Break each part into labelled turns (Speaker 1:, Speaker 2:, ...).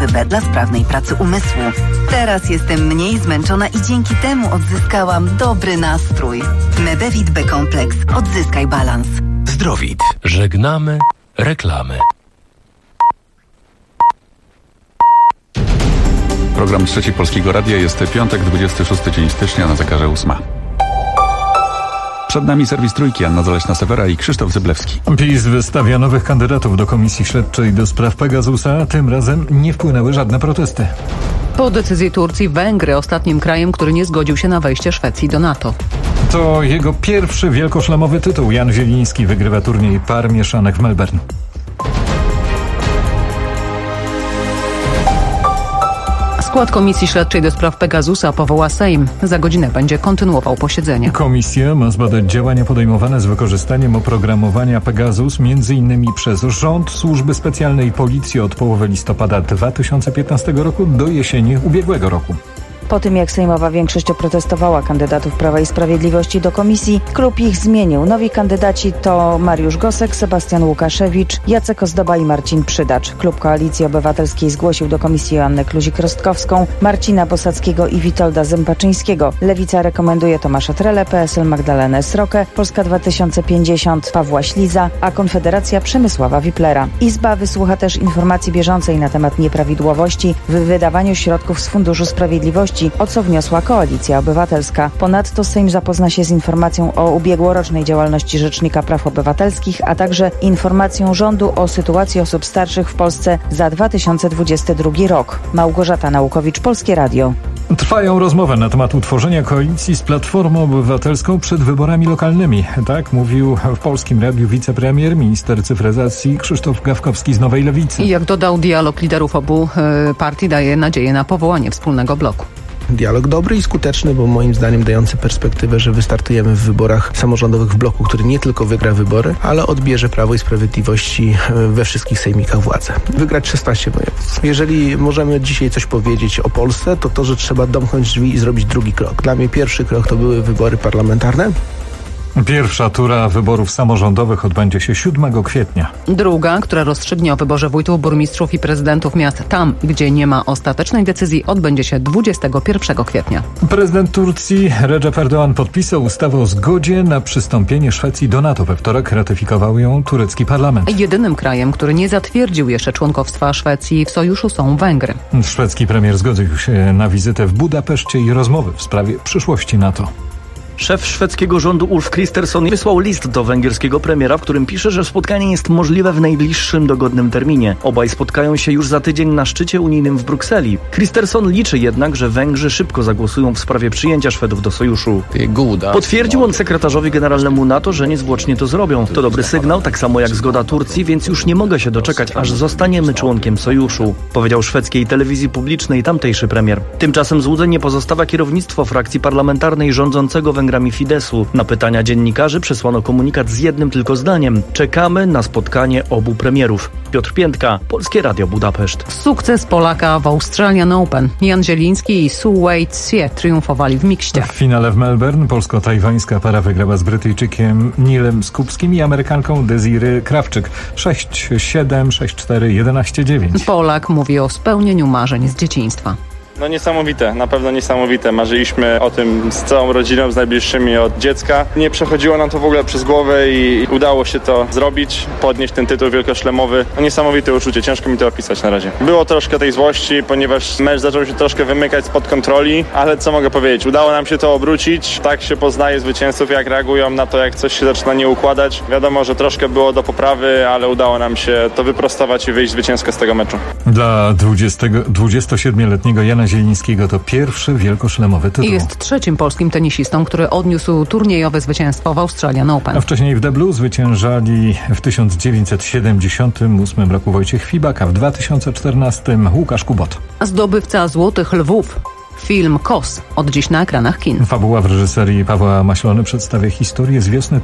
Speaker 1: B dla sprawnej pracy umysłu. Teraz jestem mniej zmęczona i dzięki temu odzyskałam dobry nastrój. Medevit B kompleks. Odzyskaj balans.
Speaker 2: Zdrowit. Żegnamy reklamy.
Speaker 3: Program Trzeci Polskiego Radia. Jest piątek, 26 dzień stycznia, na zegarze 8. Przed nami serwis Trójki, Anna Zaleśna-Sewera i Krzysztof Zyblewski.
Speaker 4: PiS wystawia nowych kandydatów do Komisji Śledczej do spraw Pegasusa. Tym razem nie wpłynęły żadne protesty.
Speaker 5: Po decyzji Turcji Węgry ostatnim krajem, który nie zgodził się na wejście Szwecji do NATO.
Speaker 4: To jego pierwszy wielkoszlemowy tytuł. Jan Zieliński wygrywa turniej par mieszanych w Melbourne.
Speaker 5: Skład Komisji Śledczej do spraw Pegasusa powoła Sejm. Za godzinę będzie kontynuował posiedzenie.
Speaker 4: Komisja ma zbadać działania podejmowane z wykorzystaniem oprogramowania Pegasus, m.in. przez rząd, służby specjalne i policję od połowy listopada 2015 roku do jesieni ubiegłego roku.
Speaker 6: Po tym, jak sejmowa większość oprotestowała kandydatów Prawa i Sprawiedliwości do komisji, klub ich zmienił. Nowi kandydaci to Mariusz Gosek, Sebastian Łukaszewicz, Jacek Ozdoba i Marcin Przydacz. Klub Koalicji Obywatelskiej zgłosił do komisji Joannę Kluzik-Rostkowską, Marcina Bosackiego i Witolda Zympaczyńskiego. Lewica rekomenduje Tomasza Trelę, PSL Magdalenę Srokę, Polska 2050 Pawła Śliza, a Konfederacja Przemysława Wiplera. Izba wysłucha też informacji bieżącej na temat nieprawidłowości w wydawaniu środków z Funduszu Sprawiedliwości, o co wniosła Koalicja Obywatelska. Ponadto Sejm zapozna się z informacją o ubiegłorocznej działalności Rzecznika Praw Obywatelskich, a także informacją rządu o sytuacji osób starszych w Polsce za 2022 rok. Małgorzata Naukowicz, Polskie Radio.
Speaker 4: Trwają rozmowy na temat utworzenia koalicji z Platformą Obywatelską przed wyborami lokalnymi. Tak mówił w Polskim Radiu wicepremier, minister cyfryzacji Krzysztof Gawkowski z Nowej Lewicy.
Speaker 5: I jak dodał, dialog liderów obu partii daje nadzieję na powołanie wspólnego bloku.
Speaker 7: Dialog dobry i skuteczny, bo moim zdaniem dający perspektywę, że wystartujemy w wyborach samorządowych w bloku, który nie tylko wygra wybory, ale odbierze Prawo i Sprawiedliwości we wszystkich sejmikach władzę. Wygrać 16 województw. Jeżeli możemy dzisiaj coś powiedzieć o Polsce, to że trzeba domknąć drzwi i zrobić drugi krok. Dla mnie pierwszy krok to były wybory parlamentarne.
Speaker 4: Pierwsza tura wyborów samorządowych odbędzie się 7 kwietnia.
Speaker 5: Druga, która rozstrzygnie o wyborze wójtów, burmistrzów i prezydentów miast tam, gdzie nie ma ostatecznej decyzji, odbędzie się 21 kwietnia.
Speaker 4: Prezydent Turcji Recep Erdoğan podpisał ustawę o zgodzie na przystąpienie Szwecji do NATO. We wtorek ratyfikował ją turecki parlament.
Speaker 5: Jedynym krajem, który nie zatwierdził jeszcze członkostwa Szwecji w sojuszu, są Węgry.
Speaker 4: Szwedzki premier zgodził się na wizytę w Budapeszcie i rozmowy w sprawie przyszłości NATO.
Speaker 8: Szef szwedzkiego rządu Ulf Kristersson wysłał list do węgierskiego premiera, w którym pisze, że spotkanie jest możliwe w najbliższym dogodnym terminie. Obaj spotkają się już za tydzień na szczycie unijnym w Brukseli. Kristersson liczy jednak, że Węgrzy szybko zagłosują w sprawie przyjęcia Szwedów do sojuszu. Potwierdził on sekretarzowi generalnemu NATO, że niezwłocznie to zrobią. To dobry sygnał, tak samo jak zgoda Turcji, więc już nie mogę się doczekać, aż zostaniemy członkiem sojuszu, powiedział szwedzkiej telewizji publicznej tamtejszy premier. Tymczasem złudzeń nie pozostawia kierownictwo frakcji parlamentarnej rządzącego Węgrami Fidesu. Na pytania dziennikarzy przesłano komunikat z jednym tylko zdaniem. Czekamy na spotkanie obu premierów. Piotr Piętka, Polskie Radio Budapeszt.
Speaker 5: Sukces Polaka w Australian Open. Jan Zieliński i Su Wei-Tsie triumfowali w mikście.
Speaker 4: W finale w Melbourne polsko-tajwańska para wygrała z Brytyjczykiem Neilem Skupskim i Amerykanką Desiree Krawczyk 6-7, 6-4, 11-9.
Speaker 5: Polak mówi o spełnieniu marzeń z dzieciństwa.
Speaker 9: No niesamowite, na pewno niesamowite. Marzyliśmy o tym z całą rodziną, z najbliższymi od dziecka. Nie przechodziło nam to w ogóle przez głowę i udało się to zrobić, podnieść ten tytuł wielkoszlemowy. No niesamowite uczucie, ciężko mi to opisać na razie. Było troszkę tej złości, ponieważ mecz zaczął się troszkę wymykać spod kontroli, ale co mogę powiedzieć, udało nam się to obrócić. Tak się poznaje zwycięzców, jak reagują na to, jak coś się zaczyna nie układać. Wiadomo, że troszkę było do poprawy, ale udało nam się to wyprostować i wyjść zwycięsko z tego meczu.
Speaker 4: Dla 27-letniego Jana Zielińskiego to pierwszy wielkoszlemowy tytuł.
Speaker 5: Jest trzecim polskim tenisistą, który odniósł turniejowe zwycięstwo w Australian Open.
Speaker 4: A wcześniej w deblu zwyciężali w 1978 roku Wojciech Fibak, a w 2014 Łukasz Kubot.
Speaker 5: Zdobywca Złotych Lwów. Film KOS od dziś na ekranach kin.
Speaker 4: Fabuła w reżyserii Pawła Maślony przedstawia historię z wiosny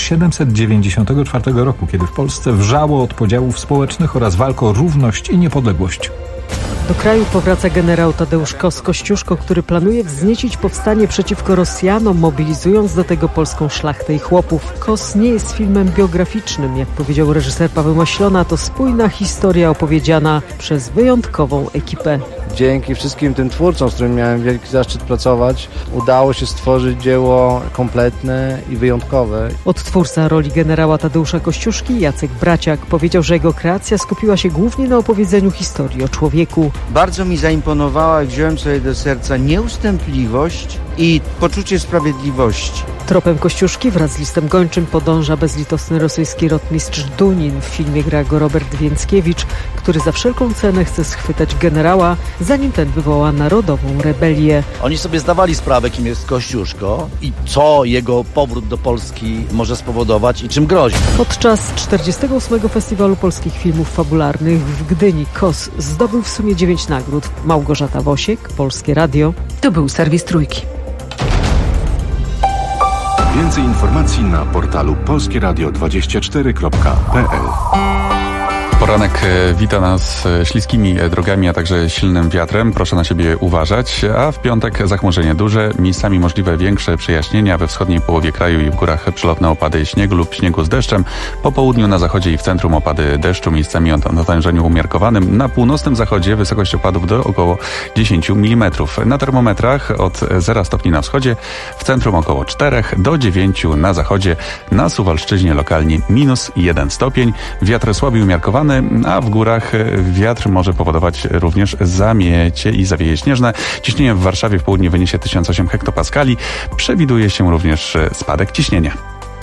Speaker 4: 1794 roku, kiedy w Polsce wrzało od podziałów społecznych oraz walk o równość i niepodległość.
Speaker 10: Do kraju powraca generał Tadeusz Kościuszko, który planuje wzniecić powstanie przeciwko Rosjanom, mobilizując do tego polską szlachtę i chłopów. KOS nie jest filmem biograficznym, jak powiedział reżyser Paweł Maślona, to spójna historia opowiedziana przez wyjątkową ekipę.
Speaker 11: Dzięki wszystkim tym twórcom, z którymi miałem wielki zaszczyt pracować, udało się stworzyć dzieło kompletne i wyjątkowe.
Speaker 10: Odtwórca roli generała Tadeusza Kościuszki, Jacek Braciak, powiedział, że jego kreacja skupiła się głównie na opowiedzeniu historii o człowieku.
Speaker 12: Bardzo mi zaimponowała, wziąłem sobie do serca nieustępliwość i poczucie sprawiedliwości.
Speaker 10: Tropem Kościuszki wraz z listem gończym podąża bezlitosny rosyjski rotmistrz Dunin. W filmie gra go Robert Więckiewicz, który za wszelką cenę chce schwytać generała, zanim ten wywoła narodową rebelię.
Speaker 13: Oni sobie zdawali sprawę, kim jest Kościuszko i co jego powrót do Polski może spowodować i czym grozi.
Speaker 10: Podczas 48. Festiwalu Polskich Filmów Fabularnych w Gdyni KOS zdobył w sumie 9 nagród. Małgorzata Wosiek, Polskie Radio.
Speaker 5: To był serwis Trójki.
Speaker 14: Więcej informacji na portalu polskieradio24.pl.
Speaker 3: Poranek wita nas śliskimi drogami, a także silnym wiatrem. Proszę na siebie uważać. A w piątek zachmurzenie duże, miejscami możliwe większe przejaśnienia. We wschodniej połowie kraju i w górach przelotne opady śniegu lub śniegu z deszczem. Po południu na zachodzie i w centrum opady deszczu, miejscami o natężeniu umiarkowanym. Na północnym zachodzie wysokość opadów do około 10 mm. Na termometrach od 0 stopni na wschodzie, w centrum około 4 do 9 na zachodzie. Na Suwalszczyźnie lokalnie -1 stopień. Wiatr słaby i umiarkowany, a w górach wiatr może powodować również zamiecie i zawieje śnieżne. Ciśnienie w Warszawie w południe wyniesie 1008 hektopaskali. Przewiduje się również spadek ciśnienia.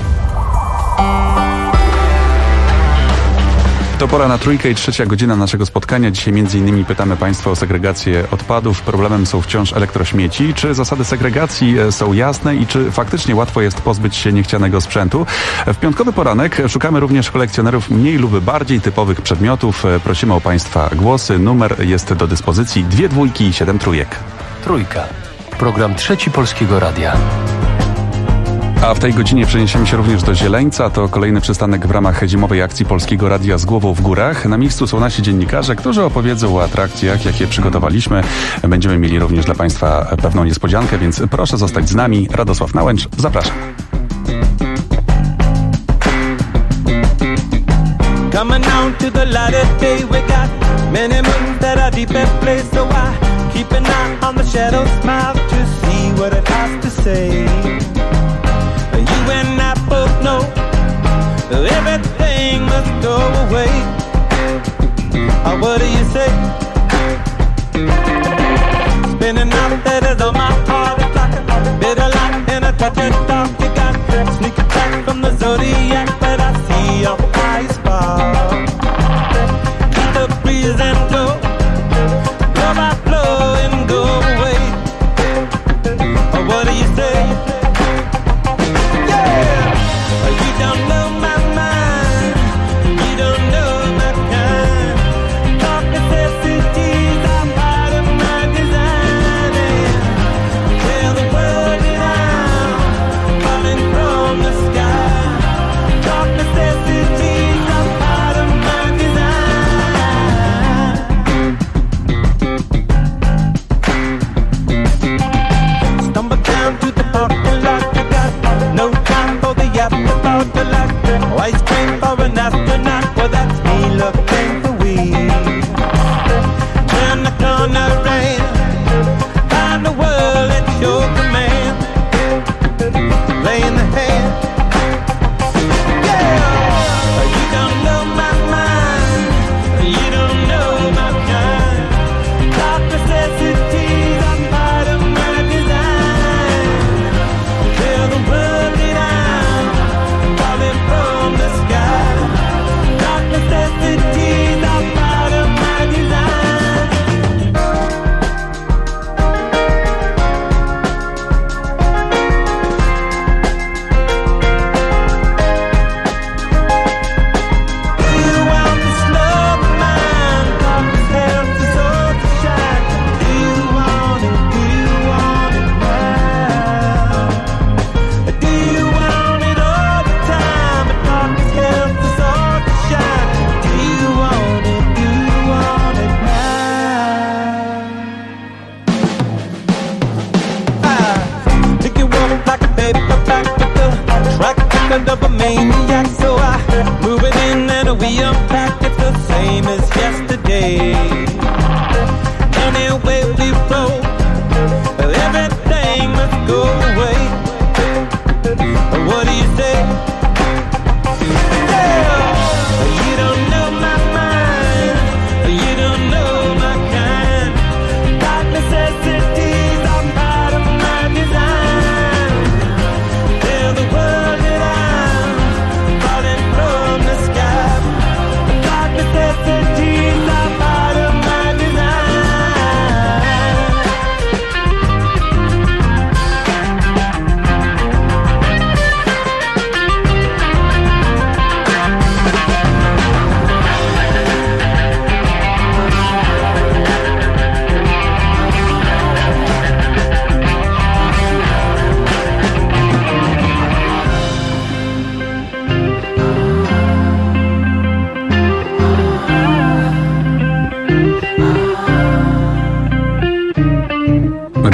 Speaker 3: To pora na Trójkę i 3. godzina naszego spotkania. Dzisiaj m.in. pytamy Państwa o segregację odpadów. Problemem są wciąż elektrośmieci. Czy zasady segregacji są jasne i czy faktycznie łatwo jest pozbyć się niechcianego sprzętu? W piątkowy poranek szukamy również kolekcjonerów mniej lub bardziej typowych przedmiotów. Prosimy o Państwa głosy. Numer jest do dyspozycji 2 dwójki i 7 trójek.
Speaker 2: Trójka. Program 3 Polskiego Radia.
Speaker 3: A w tej godzinie przeniesiemy się również do Zieleńca. To kolejny przystanek w ramach zimowej akcji Polskiego Radia z głową w górach. Na miejscu są nasi dziennikarze, którzy opowiedzą o atrakcjach, jakie przygotowaliśmy. Będziemy mieli również dla Państwa pewną niespodziankę, więc proszę zostać z nami. Radosław Nałęcz, zapraszam.
Speaker 15: Coming down to the light of day, we got many moons that are deep at play, so I keep an eye on the shadow smile to see what it has to say. You and I both know everything must go away. What do you say? Spinning out that is on my heart, it's like a bitter light and a touch of dark. You got sneak attack from the zodiac, but I see your eyes fall. Keep the breeze and go, blow by blow and go away. What do you say?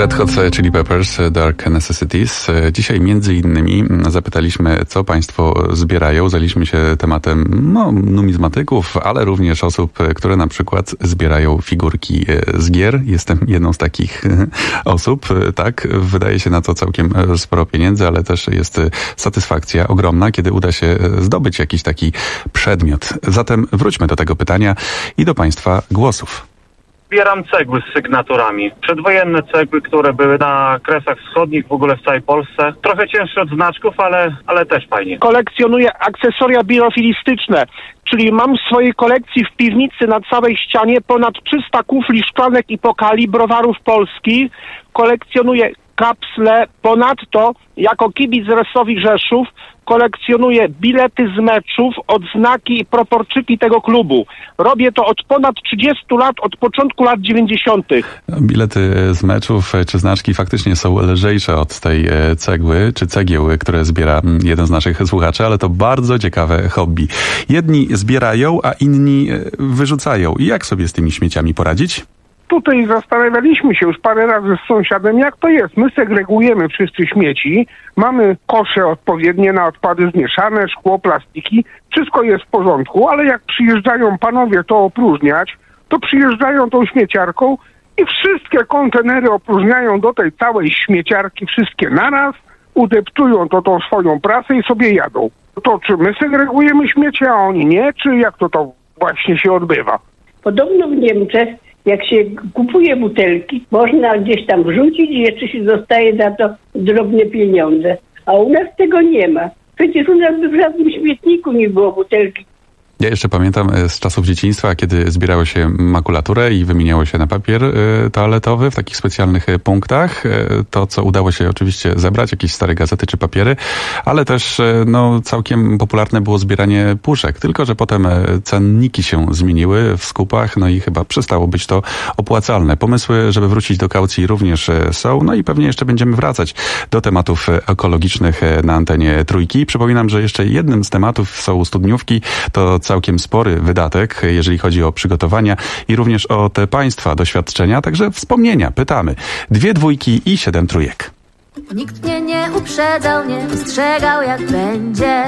Speaker 3: Red Hot Chili Peppers, Dark Necessities. Dzisiaj między innymi zapytaliśmy, co państwo zbierają. Zajęliśmy się tematem numizmatyków, ale również osób, które na przykład zbierają figurki z gier. Jestem jedną z takich osób. Tak, wydaje się na to całkiem sporo pieniędzy, ale też jest satysfakcja ogromna, kiedy uda się zdobyć jakiś taki przedmiot. Zatem wróćmy do tego pytania i do państwa głosów.
Speaker 16: Zbieram cegły z sygnaturami. Przedwojenne cegły, które były na Kresach Wschodnich, w ogóle w całej Polsce. Trochę cięższe od znaczków, ale też fajnie.
Speaker 17: Kolekcjonuję akcesoria biofilistyczne, czyli mam w swojej kolekcji w piwnicy na całej ścianie ponad 300 kufli, szklanek i pokali, browarów polskich. Kolekcjonuję kapsle. Ponadto, jako kibic Resowi Rzeszów, kolekcjonuję bilety z meczów, odznaki i proporczyki tego klubu. Robię to od ponad 30 lat, od początku lat 90.
Speaker 3: Bilety z meczów czy znaczki faktycznie są lżejsze od tej cegły czy cegieł, które zbiera jeden z naszych słuchaczy, ale to bardzo ciekawe hobby. Jedni zbierają, a inni wyrzucają. I jak sobie z tymi śmieciami poradzić?
Speaker 17: Tutaj zastanawialiśmy się już parę razy z sąsiadem, jak to jest. My segregujemy wszyscy śmieci, mamy kosze odpowiednie na odpady zmieszane, szkło, plastiki, wszystko jest w porządku, ale jak przyjeżdżają panowie to opróżniać, to przyjeżdżają tą śmieciarką i wszystkie kontenery opróżniają do tej całej śmieciarki, wszystkie naraz, udeptują to tą swoją pracę i sobie jadą. To czy my segregujemy śmieci, a oni nie, czy jak to właśnie się odbywa?
Speaker 18: Podobno w Niemczech, jak się kupuje butelki, można gdzieś tam wrzucić i jeszcze się dostaje za to drobne pieniądze. A u nas tego nie ma. Przecież u nas by w żadnym śmietniku nie było butelki.
Speaker 3: Ja jeszcze pamiętam z czasów dzieciństwa, kiedy zbierało się makulaturę i wymieniało się na papier toaletowy w takich specjalnych punktach. To, co udało się oczywiście zebrać, jakieś stare gazety czy papiery, ale też całkiem popularne było zbieranie puszek. Tylko że potem cenniki się zmieniły w skupach, i chyba przestało być to opłacalne. Pomysły, żeby wrócić do kaucji również są, i pewnie jeszcze będziemy wracać do tematów ekologicznych na antenie Trójki. Przypominam, że jeszcze jednym z tematów są studniówki. To całkiem spory wydatek, jeżeli chodzi o przygotowania i również o te państwa doświadczenia, także wspomnienia. Pytamy. 2 dwójki i 7 trójek.
Speaker 19: Nikt mnie nie uprzedzał, nie ostrzegał jak będzie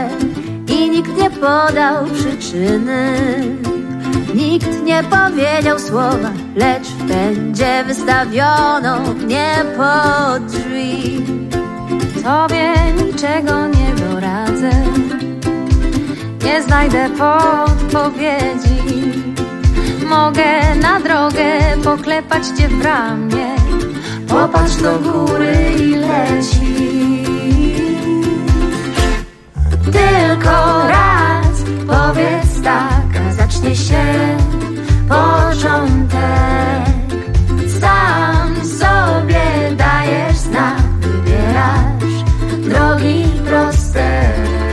Speaker 19: i nikt nie podał przyczyny. Nikt nie powiedział słowa, lecz w pędzie wystawiono mnie pod drzwi. Tobie niczego nie doradzę, nie znajdę podpowiedzi. Mogę na drogę poklepać cię w ramię. Popatrz do góry i leci. Tylko raz powiedz tak, a zacznie się początek. Sam sobie dajesz znak, wybierasz drogi proste.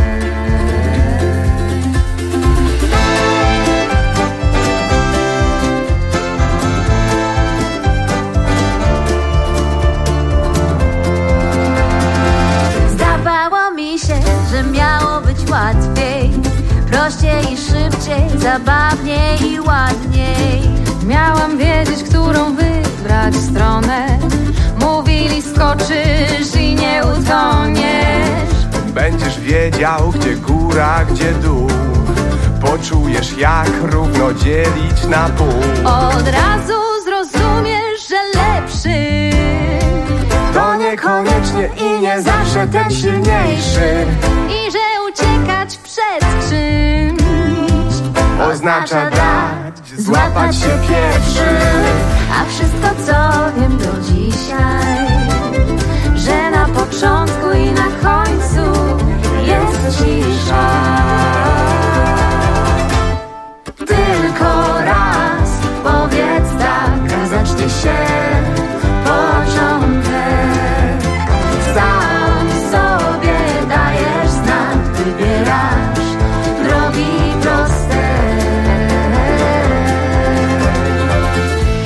Speaker 19: Że miało być łatwiej, prościej i szybciej, zabawniej i ładniej. Miałam wiedzieć, którą wybrać stronę. Mówili, skoczysz i nie utoniesz.
Speaker 20: Będziesz wiedział, gdzie góra, gdzie dół. Poczujesz, jak równo dzielić na pół.
Speaker 19: Od razu zrozumiesz, że lepszy
Speaker 20: to niekoniecznie i nie zawsze ten silniejszy.
Speaker 19: I że uciekać przed czymś
Speaker 20: oznacza dać, złapać się pierwszy.
Speaker 19: A wszystko, co wiem do dzisiaj, że na początku i na końcu jest cisza. Tylko raz powiedz tak, a zacznie się początek. Sam sobie dajesz znak, wybierasz drogi proste.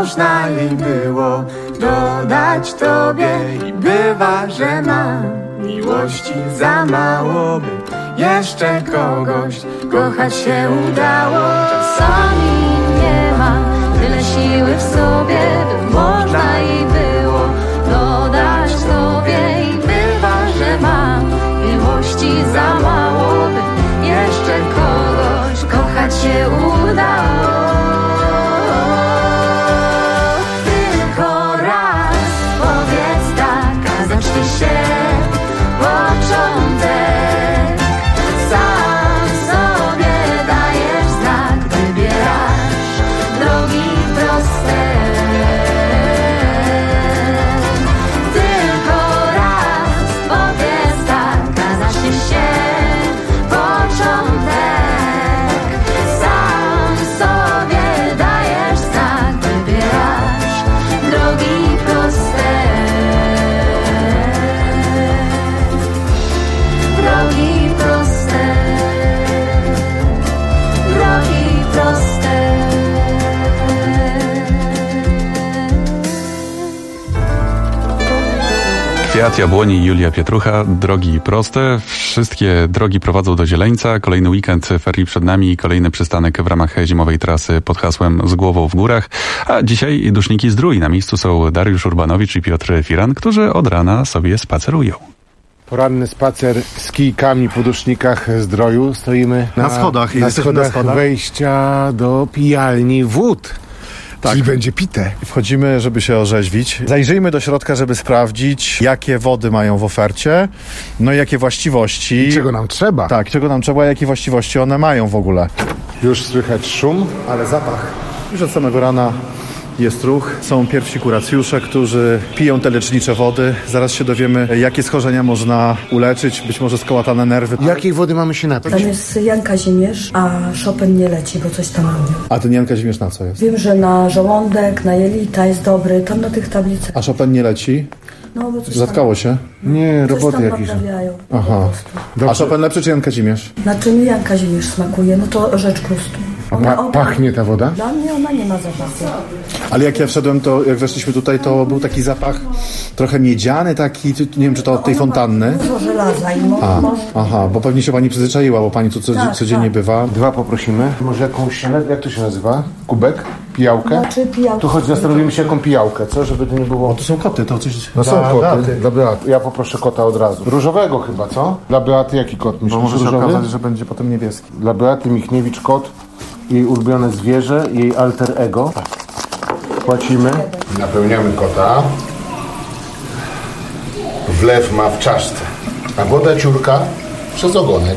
Speaker 19: można jej było dodać tobie. I bywa, że mam miłości za mało, by jeszcze kogoś kochać się udało. Czasami nie mam tyle siły w sobie, by można jej było dodać tobie. I bywa, że mam miłości za mało, by jeszcze kogoś kochać się udało. Tylko raz powiedz tak, a zacznie się początek. Sam sobie dajesz znak, wybierasz drogi proste. Tylko raz powiedz tak, a zacznie się początek. Sam sobie dajesz znak, wybierasz drogi proste. Drogi proste. Drogi proste.
Speaker 3: Kwiat Jabłoni, Julia Pietrucha, drogi proste. Wszystkie drogi prowadzą do Zieleńca. Kolejny weekend ferii przed nami i kolejny przystanek w ramach zimowej trasy pod hasłem Z głową w górach. A dzisiaj duszniki Zdrój. Na miejscu są Dariusz Urbanowicz i Piotr Firan, którzy od rana sobie spacerują.
Speaker 21: Poranny spacer z kijkami po dusznikach Zdroju. Stoimy
Speaker 22: na schodach.
Speaker 21: Na schodach wejścia do pijalni wód.
Speaker 22: Tak.
Speaker 21: Czyli będzie pite.
Speaker 22: Wchodzimy, żeby się orzeźwić. Zajrzyjmy do środka, żeby sprawdzić, jakie wody mają w ofercie, no i jakie właściwości.
Speaker 21: I czego nam trzeba.
Speaker 22: Tak, czego nam trzeba, jakie właściwości one mają w ogóle.
Speaker 21: Już słychać szum, ale zapach.
Speaker 22: Już od samego rana jest ruch. Są pierwsi kuracjusze, którzy piją te lecznicze wody. Zaraz się dowiemy, jakie schorzenia można uleczyć, być może skołatane nerwy.
Speaker 21: Jakiej wody mamy się napić?
Speaker 23: Tam jest Jan Kazimierz, a Chopin nie leci, bo coś tam robią.
Speaker 22: A ten Jan Kazimierz na co jest?
Speaker 23: Wiem, że na żołądek, na jelita jest dobry, tam na tych tablicach.
Speaker 22: A Chopin nie leci?
Speaker 23: No, bo coś
Speaker 22: Zatkało się?
Speaker 21: Nie,
Speaker 23: coś
Speaker 21: roboty
Speaker 23: tam
Speaker 21: jakieś.
Speaker 23: naprawiają.
Speaker 22: Aha. A Chopin lepszy czy Jan Kazimierz?
Speaker 23: Znaczy mi Jan Kazimierz smakuje, no to rzecz krustu.
Speaker 21: Pachnie ta woda?
Speaker 23: Dla mnie ona nie ma zapachu.
Speaker 22: Ale jak ja wszedłem, to jak weszliśmy tutaj, to był taki zapach trochę miedziany, taki, nie wiem, czy to od tej fontanny.
Speaker 23: Dużo żelaza i
Speaker 22: Aha, bo pewnie się pani przyzwyczaiła, bo pani tu codziennie bywa.
Speaker 21: Dwa poprosimy. Może jakąś, jak to się nazywa? Kubek? Pijałkę?
Speaker 23: Znaczy pijałkę.
Speaker 21: Tu choć zastanowimy się jaką pijałkę, co? Żeby to nie było...
Speaker 22: O, to są koty, to coś...
Speaker 21: No są koty. Dla Beaty. Ja poproszę kota od razu. Różowego chyba, co? Dla Beaty jaki kot myślisz?
Speaker 22: Bo może się
Speaker 21: różowy?
Speaker 22: okazać, że będzie potem niebieski.
Speaker 21: Dla Beaty Michniewicz kot, jej ulubione zwierzę, jej alter ego. Płacimy. Napełniamy kota. Wlew ma w czaszce, a woda ciurka przez ogonek.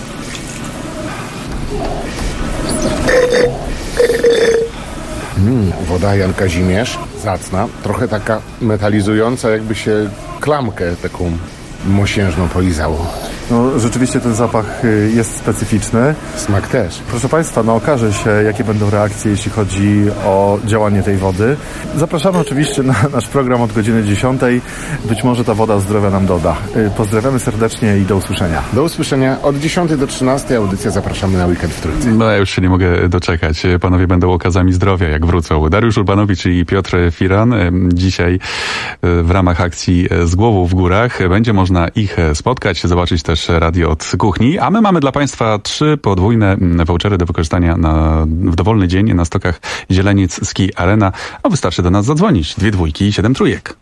Speaker 21: Woda Jan Kazimierz, zacna, trochę taka metalizująca, jakby się klamkę taką mosiężną polizało.
Speaker 22: No, rzeczywiście ten zapach jest specyficzny.
Speaker 21: Smak też.
Speaker 22: Proszę Państwa, no okaże się, jakie będą reakcje, jeśli chodzi o działanie tej wody. Zapraszamy oczywiście na nasz program od godziny 10. Być może ta woda zdrowia nam doda. Pozdrawiamy serdecznie i do usłyszenia.
Speaker 21: Do usłyszenia. Od 10 do 13 audycja Zapraszamy na weekend w Trójce.
Speaker 3: No ja już się nie mogę doczekać. Panowie będą okazami zdrowia, jak wrócą. Dariusz Urbanowicz i Piotr Firan. Dzisiaj w ramach akcji Z głową w górach będzie można ich spotkać, zobaczyć też radio od kuchni, a my mamy dla Państwa 3 podwójne vouchery do wykorzystania w dowolny dzień na stokach Zieleniec Ski Arena. A wystarczy do nas zadzwonić. 2 dwójki i 7 trójek.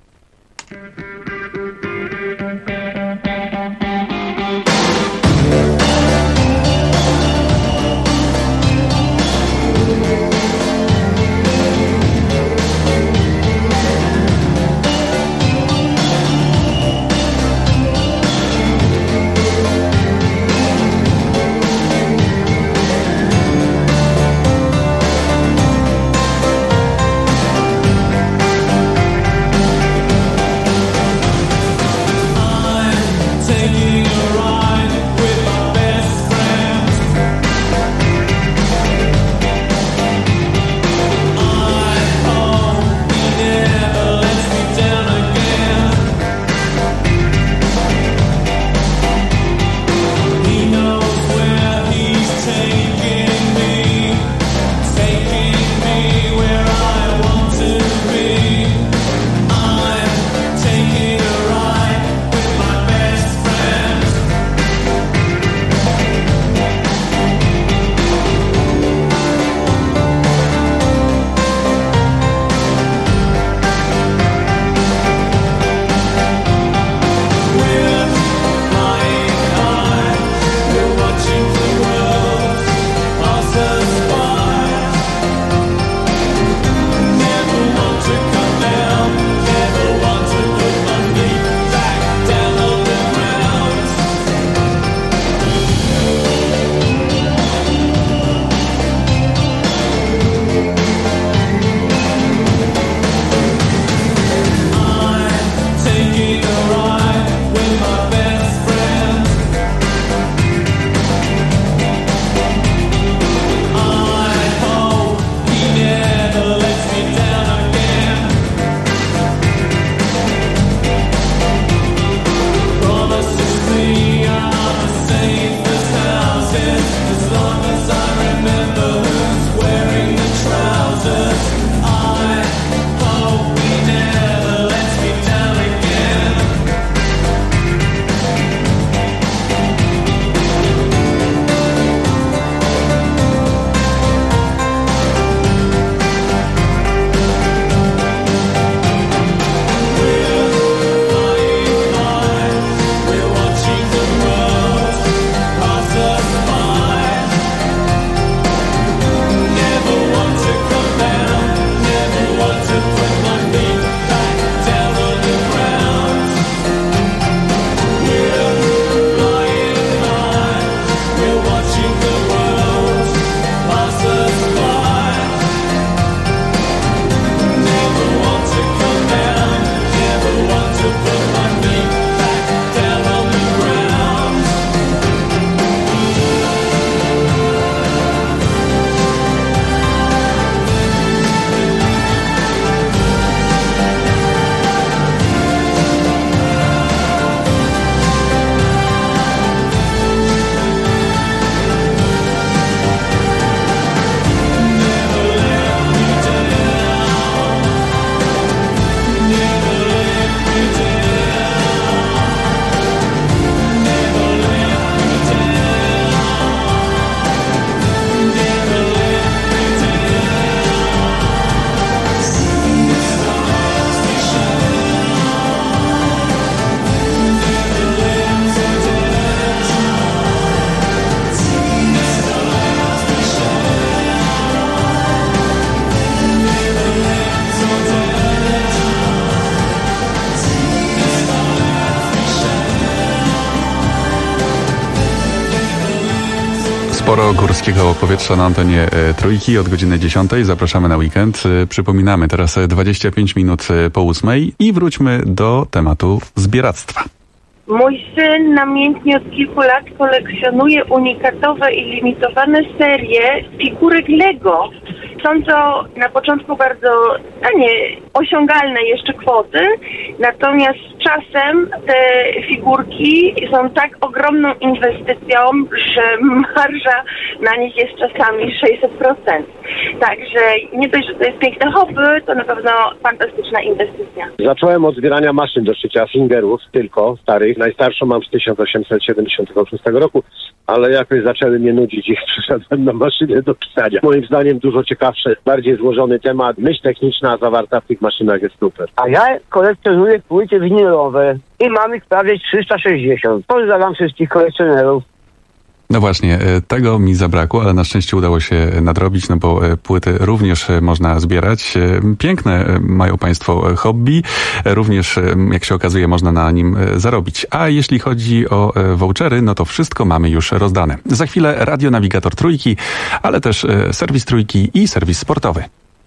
Speaker 3: Sporo górskiego powietrza na antenie Trójki od godziny 10. Zapraszamy na weekend. Przypominamy teraz 25 minut po 8 i wróćmy do tematu zbieractwa.
Speaker 1: Mój syn namiętnie od kilku lat kolekcjonuje unikatowe i limitowane serie figurek Lego. Są to na początku bardzo osiągalne jeszcze kwoty, natomiast z czasem te figurki są tak ogromną inwestycją, że marża na nich jest czasami 600%. Także nie dość, że to jest piękne hobby, to na pewno fantastyczna inwestycja.
Speaker 6: Zacząłem od zbierania maszyn do szycia fingerów, tylko starych. Najstarszą mam z 1876 roku, ale jakoś zaczęły mnie nudzić i przyszedłem na maszynę do pisania. Moim zdaniem dużo ciekawszy, bardziej złożony temat. Myśl techniczna zawarta w tych maszynach jest super.
Speaker 7: A ja kolekcjonuję płyty winylowe i mam ich prawie 360. Pozdrawiam wszystkich kolekcjonerów.
Speaker 3: No właśnie, tego mi zabrakło, ale na szczęście udało się nadrobić, no bo płyty również można zbierać. Piękne mają Państwo hobby, również, jak się okazuje, można na nim zarobić. A jeśli chodzi o vouchery, no to wszystko mamy już rozdane. Za chwilę radionawigator Trójki, ale też serwis Trójki i serwis sportowy.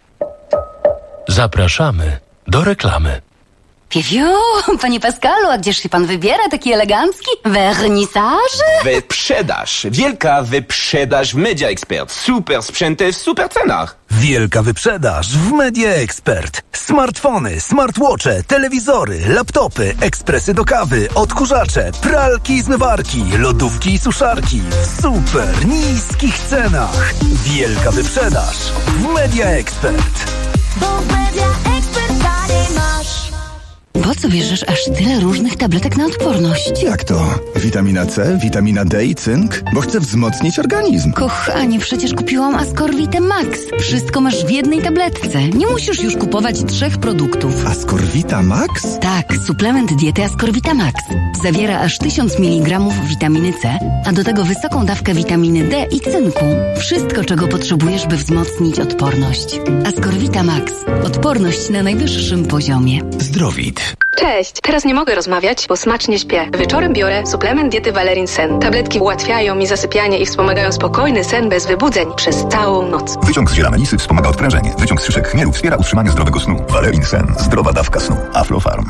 Speaker 2: Zapraszamy do reklamy.
Speaker 24: Piu, panie Pascalu, a gdzież się pan wybiera, taki elegancki? Wernisaż?
Speaker 25: Wyprzedaż. Wielka wyprzedaż w Media Expert. Super sprzęty w super cenach.
Speaker 26: Wielka wyprzedaż w Media Expert. Smartfony, smartwatche, telewizory, laptopy, ekspresy do kawy, odkurzacze, pralki i zmywarki, lodówki i suszarki w super niskich cenach. Wielka wyprzedaż w Media Expert.
Speaker 24: Bo w Media Expert masz. Po co bierzesz aż tyle różnych tabletek na odporność?
Speaker 27: Jak to? Witamina C, witamina D i cynk? Bo chcę wzmocnić organizm.
Speaker 24: Kochanie, przecież kupiłam Ascorvitę Max. Wszystko masz w jednej tabletce. Nie musisz już kupować 3 produktów.
Speaker 27: Ascorvita Max?
Speaker 24: Tak, suplement diety Ascorvita Max. Zawiera aż 1000 mg witaminy C, a do tego wysoką dawkę witaminy D i cynku. Wszystko, czego potrzebujesz, by wzmocnić odporność. Ascorvita Max. Odporność na najwyższym poziomie.
Speaker 27: Zdrowit.
Speaker 28: Cześć, teraz nie mogę rozmawiać, bo smacznie śpię. Wieczorem biorę suplement diety Valerin Sen. Tabletki ułatwiają mi zasypianie i wspomagają spokojny sen bez wybudzeń przez całą noc.
Speaker 27: Wyciąg z ziela melisy wspomaga odprężenie. Wyciąg z szyszek chmielu wspiera utrzymanie zdrowego snu. Valerin Sen. Zdrowa dawka snu. Aflofarm.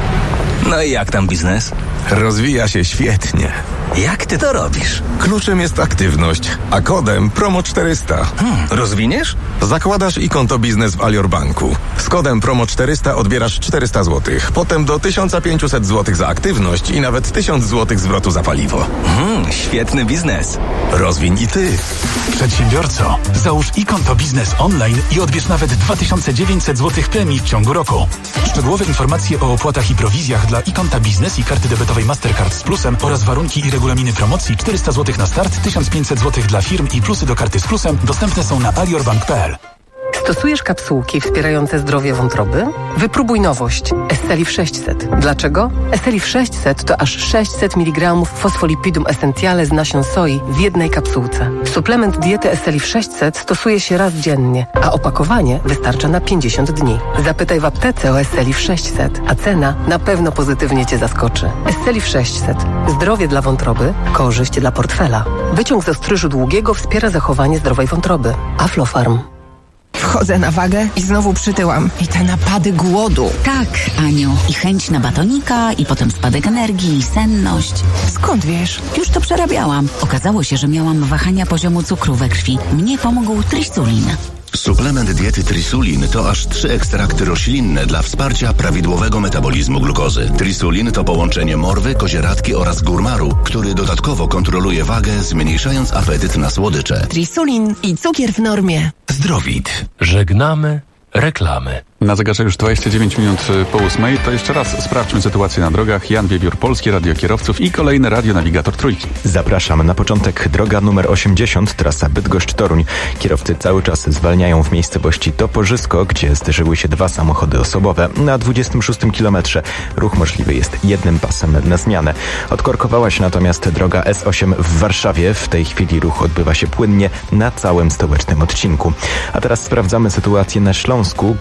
Speaker 29: No i jak tam biznes?
Speaker 30: Rozwija się świetnie.
Speaker 29: Jak ty to robisz?
Speaker 30: Kluczem jest aktywność, a kodem PROMO400.
Speaker 29: Rozwiniesz?
Speaker 30: Zakładasz i konto biznes w Alior Banku. Z kodem PROMO400 odbierasz 400 zł. Potem do 1500 zł za aktywność i nawet 1000 zł zwrotu za paliwo.
Speaker 29: Świetny biznes.
Speaker 30: Rozwiń i ty.
Speaker 31: Przedsiębiorco, załóż i konto biznes online i odbierz nawet 2900 zł premii w ciągu roku. Szczegółowe informacje o opłatach i prowizjach dla i-konta biznes i karty debetowej Mastercard z plusem oraz warunki i regulaminy promocji 400 zł na start, 1500 zł dla firm i plusy do karty z plusem dostępne są na aliorbank.pl.
Speaker 5: Stosujesz kapsułki wspierające zdrowie wątroby? Wypróbuj nowość Estelif 600. Dlaczego? Estelif 600 to aż 600 mg fosfolipidum essentiale z nasion soi w jednej kapsułce. Suplement diety Estelif 600 stosuje się raz dziennie, a opakowanie wystarcza na 50 dni. Zapytaj w aptece o Estelif 600, a cena na pewno pozytywnie Cię zaskoczy. Estelif 600. Zdrowie dla wątroby, korzyść dla portfela. Wyciąg z ostryżu długiego wspiera zachowanie zdrowej wątroby. Aflofarm.
Speaker 32: Wchodzę na wagę i znowu przytyłam. I te napady głodu.
Speaker 24: Tak, Aniu. I chęć na batonika, i potem spadek energii, i senność.
Speaker 32: Skąd wiesz?
Speaker 24: Już to przerabiałam. Okazało się, że miałam wahania poziomu cukru we krwi. Mnie pomógł Trisulin.
Speaker 14: Suplement diety Trisulin to aż 3 ekstrakty roślinne dla wsparcia prawidłowego metabolizmu glukozy. Trisulin to połączenie morwy, kozieradki oraz górmaru, który dodatkowo kontroluje wagę, zmniejszając apetyt na słodycze.
Speaker 32: Trisulin i cukier w normie.
Speaker 14: Zdrowit.
Speaker 2: Żegnamy reklamy.
Speaker 3: Na zegarze już 29 minut po 8. To jeszcze raz sprawdźmy sytuację na drogach. Jan Wiewiór, Polskie Radio Kierowców i kolejny radionawigator Trójki.
Speaker 33: Zapraszam. Na początek droga numer 80, trasa Bydgoszcz-Toruń. Kierowcy cały czas zwalniają w miejscowości Toporzysko, gdzie zderzyły się 2 samochody osobowe. Na 26 kilometrze ruch możliwy jest jednym pasem na zmianę. Odkorkowała się natomiast droga S8 w Warszawie. W tej chwili ruch odbywa się płynnie na całym stołecznym odcinku. A teraz sprawdzamy sytuację na Śląsku, gdzie nogę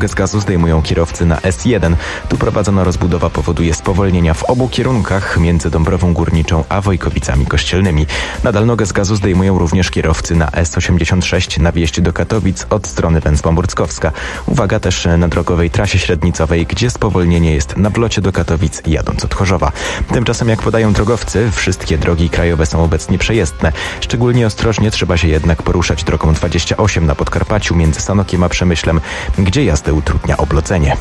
Speaker 33: nogę z gazu zdejmują kierowcy na S1. Tu prowadzona rozbudowa powoduje spowolnienia w obu kierunkach między Dąbrową Górniczą a Wojkowicami Kościelnymi. Nadal nogę z gazu zdejmują również kierowcy na S86 na wjeździe do Katowic od strony Węzła-Murckowska. Uwaga też na drogowej trasie średnicowej, gdzie spowolnienie jest na wlocie do Katowic jadąc od Chorzowa. Tymczasem, jak podają drogowcy, wszystkie drogi krajowe są obecnie przejezdne. Szczególnie ostrożnie trzeba się jednak poruszać drogą 28 na Podkarpaciu między Sanokiem a Przemyślem, gdzie jazdę utrudnia oblocenie.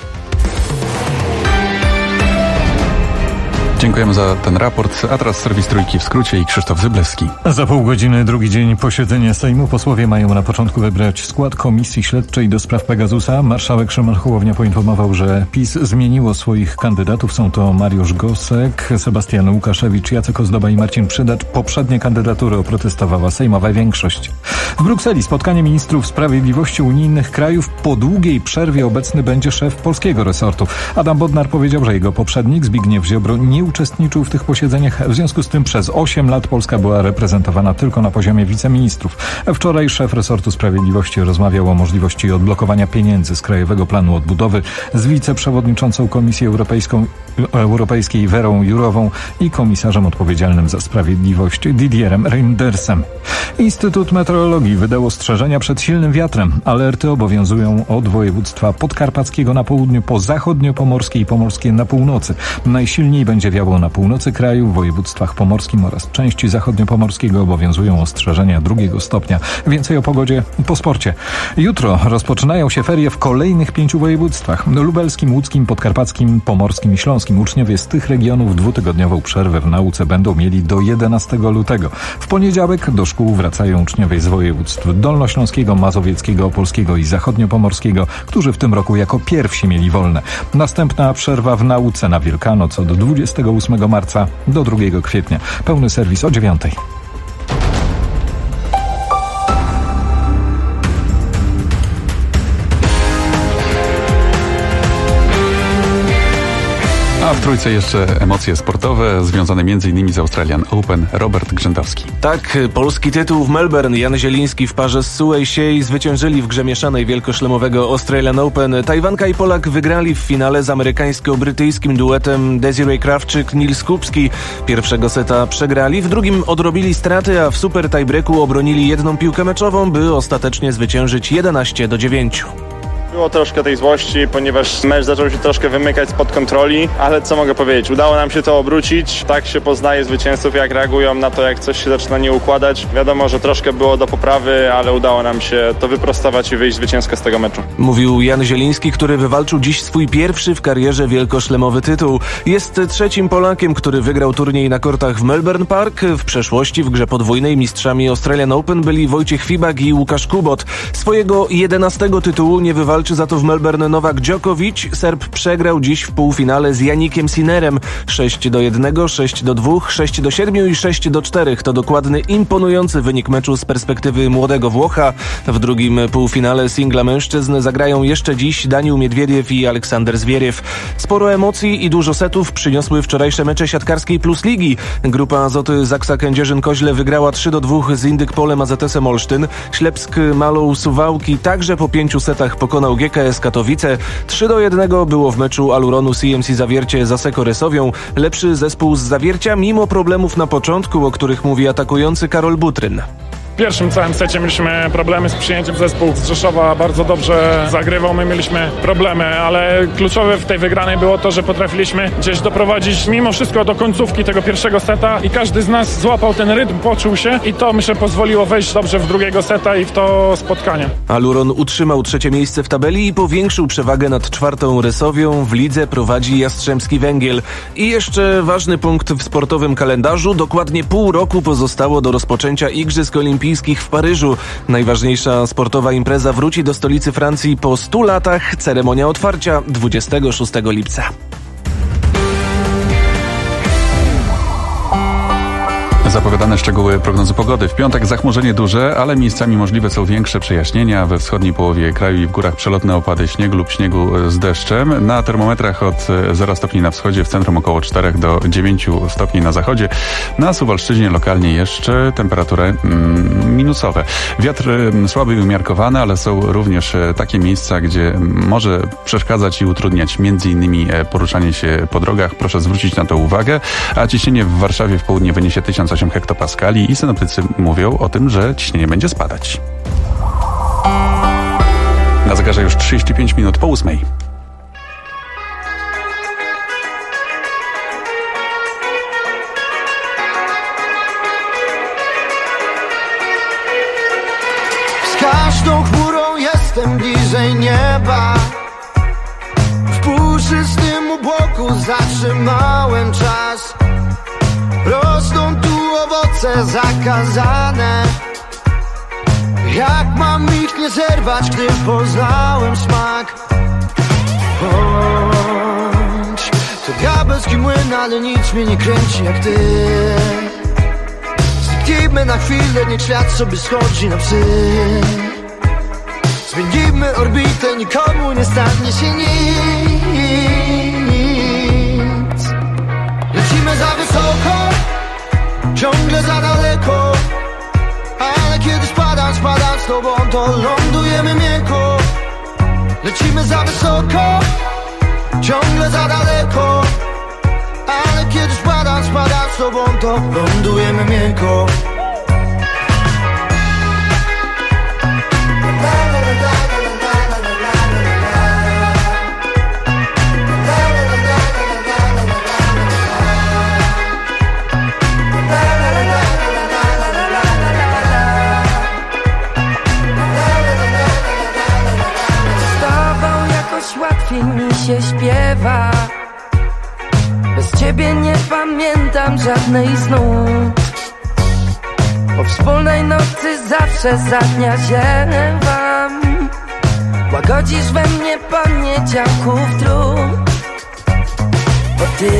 Speaker 3: Dziękujemy za ten raport, a teraz serwis Trójki w skrócie i Krzysztof Zyblewski.
Speaker 4: Za pół godziny, drugi dzień posiedzenia Sejmu. Posłowie mają na początku wybrać skład Komisji Śledczej do spraw Pegasusa. Marszałek Szymon Hołownia poinformował, że PiS zmieniło swoich kandydatów. Są to Mariusz Gosek, Sebastian Łukaszewicz, Jacek Ozdoba i Marcin Przydacz. Poprzednie kandydatury oprotestowała sejmowa większość. W Brukseli spotkanie ministrów sprawiedliwości unijnych krajów. Po długiej przerwie obecny będzie szef polskiego resortu. Adam Bodnar powiedział, że jego poprzednik Zbigniew Ziobro nie uczestniczył w tych posiedzeniach. W związku z tym przez 8 lat Polska była reprezentowana tylko na poziomie wiceministrów. Wczoraj szef resortu sprawiedliwości rozmawiał o możliwości odblokowania pieniędzy z Krajowego Planu Odbudowy z wiceprzewodniczącą Komisji Europejskiej Werą Jourową i komisarzem odpowiedzialnym za sprawiedliwość Didierem Reindersem. Instytut Meteorologii wydał ostrzeżenia przed silnym wiatrem. Alerty obowiązują od województwa podkarpackiego na południu po zachodniopomorskie i pomorskie na północy. Najsilniej będzie wiało na północy kraju, w województwach pomorskim oraz części zachodniopomorskiego obowiązują ostrzeżenia 2 stopnia. Więcej o pogodzie po sporcie. Jutro rozpoczynają się ferie w kolejnych 5 województwach. Lubelskim, łódzkim, podkarpackim, pomorskim i śląskim. Uczniowie z tych regionów 2-tygodniową przerwę w nauce będą mieli do 11 lutego. W poniedziałek do szkół wracają uczniowie z województw dolnośląskiego, mazowieckiego, opolskiego i zachodniopomorskiego, którzy w tym roku jako pierwsi mieli wolne. Następna przerwa w nauce na Wielkanoc od 28 marca do 2 kwietnia. Pełny serwis o 9.
Speaker 3: A w Trójce jeszcze emocje sportowe związane m.in. z Australian Open. Robert Grzędowski.
Speaker 8: Tak, polski tytuł w Melbourne. Jan Zieliński w parze z Sue Hsieh zwyciężyli w grze mieszanej wielkoszlemowego Australian Open. Tajwanka i Polak wygrali w finale z amerykańsko-brytyjskim duetem Desiree Krawczyk-Nils Kubski. Pierwszego seta przegrali, w drugim odrobili straty, a w super tiebreaku obronili 1 piłkę meczową, by ostatecznie zwyciężyć 11-9.
Speaker 9: Było troszkę tej złości, ponieważ mecz zaczął się troszkę wymykać spod kontroli, ale co mogę powiedzieć, udało nam się to obrócić. Tak się poznaje zwycięzców, jak reagują na to, jak coś się zaczyna nie układać. Wiadomo, że troszkę było do poprawy, ale udało nam się to wyprostować i wyjść zwycięsko z tego meczu.
Speaker 8: Mówił Jan Zieliński, który wywalczył dziś swój pierwszy w karierze wielkoszlemowy tytuł. Jest 3. Polakiem, który wygrał turniej na kortach w Melbourne Park. W przeszłości w grze podwójnej mistrzami Australian Open byli Wojciech Fibak i Łukasz Kubot. Swojego 11. tytułu nie wywalczył za to w Melbourne Nowak Djokovic. Serb przegrał dziś w półfinale z Janikiem Sinnerem 6-1, 6-2, 6-7 i 6-4. To dokładny, imponujący wynik meczu z perspektywy młodego Włocha. W drugim półfinale singla mężczyzn zagrają jeszcze dziś Daniil Miedwiediew i Aleksander Zwieriew. Sporo emocji i dużo setów przyniosły wczorajsze mecze siatkarskiej Plus Ligi. Grupa Azoty Zaksa Kędzierzyn-Koźle wygrała 3-2 z Indykpolem AZS-em Olsztyn. Ślepsk Malą Suwałki także po 5 setach pokonał GKS Katowice. 3-1 było w meczu Aluronu CMC Zawiercie z Asseco Resowią. Lepszy zespół z Zawiercia mimo problemów na początku, o których mówi atakujący Karol Butryn.
Speaker 10: W pierwszym całym secie mieliśmy problemy z przyjęciem. Zespół z Rzeszowa bardzo dobrze zagrywał, my mieliśmy problemy, ale kluczowe w tej wygranej było to, że potrafiliśmy gdzieś doprowadzić mimo wszystko do końcówki tego pierwszego seta i każdy z nas złapał ten rytm, poczuł się i to myślę pozwoliło wejść dobrze w drugiego seta i w to spotkanie.
Speaker 8: Aluron utrzymał 3. miejsce w tabeli i powiększył przewagę nad 4. Resowią. W lidze prowadzi Jastrzębski Węgiel. I jeszcze ważny punkt w sportowym kalendarzu. Dokładnie pół roku pozostało do rozpoczęcia Igrzysk Olimpijskich w Paryżu. Najważniejsza sportowa impreza wróci do stolicy Francji po 100 latach. Ceremonia otwarcia 26 lipca.
Speaker 3: zapowiadane szczegóły prognozy pogody. W piątek zachmurzenie duże, ale miejscami możliwe są większe przejaśnienia. We wschodniej połowie kraju i w górach przelotne opady śniegu lub śniegu z deszczem. Na termometrach od 0 stopni na wschodzie, w centrum około 4 do 9 stopni na zachodzie. Na Suwalszczyźnie lokalnie jeszcze temperatury minusowe. Wiatr słaby i umiarkowany, ale są również takie miejsca, gdzie może przeszkadzać i utrudniać m.in. poruszanie się po drogach. Proszę zwrócić na to uwagę. A ciśnienie w Warszawie w południe wyniesie 1008 hektopaskali i synoptycy mówią o tym, że ciśnienie będzie spadać. Na zegarze już 35 minut po 8.
Speaker 1: Z każdą chmurą jestem bliżej nieba. W puszystym obłoku zatrzymałem czas. Rosną tu owoce zakazane. Jak mam ich nie zerwać, gdy poznałem smak? Bądź to diabelski młyn, ale nic mnie nie kręci jak ty. Zniknijmy na chwilę, niech świat sobie schodzi na psy. Zmienimy orbitę, nikomu nie stanie się nic. Lecimy za wysoko, ciągle za daleko. Ale kiedy spadam z tobą, to lądujemy miękko. Lecimy za wysoko, ciągle za daleko. Ale kiedy spadam z tobą, to lądujemy miękko.
Speaker 11: Łatwiej mi się śpiewa. Bez ciebie nie pamiętam żadnej z nut. Po wspólnej nocy zawsze za dnia ziewam. Łagodzisz we mnie poniedziałków trud. Bo ty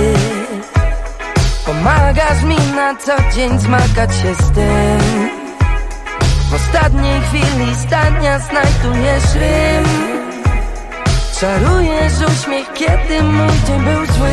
Speaker 11: pomagasz mi na co dzień zmagać się z tym. W ostatniej chwili zdania znajdujesz rym. Czarujesz uśmiech, kiedy mój dzień był zły.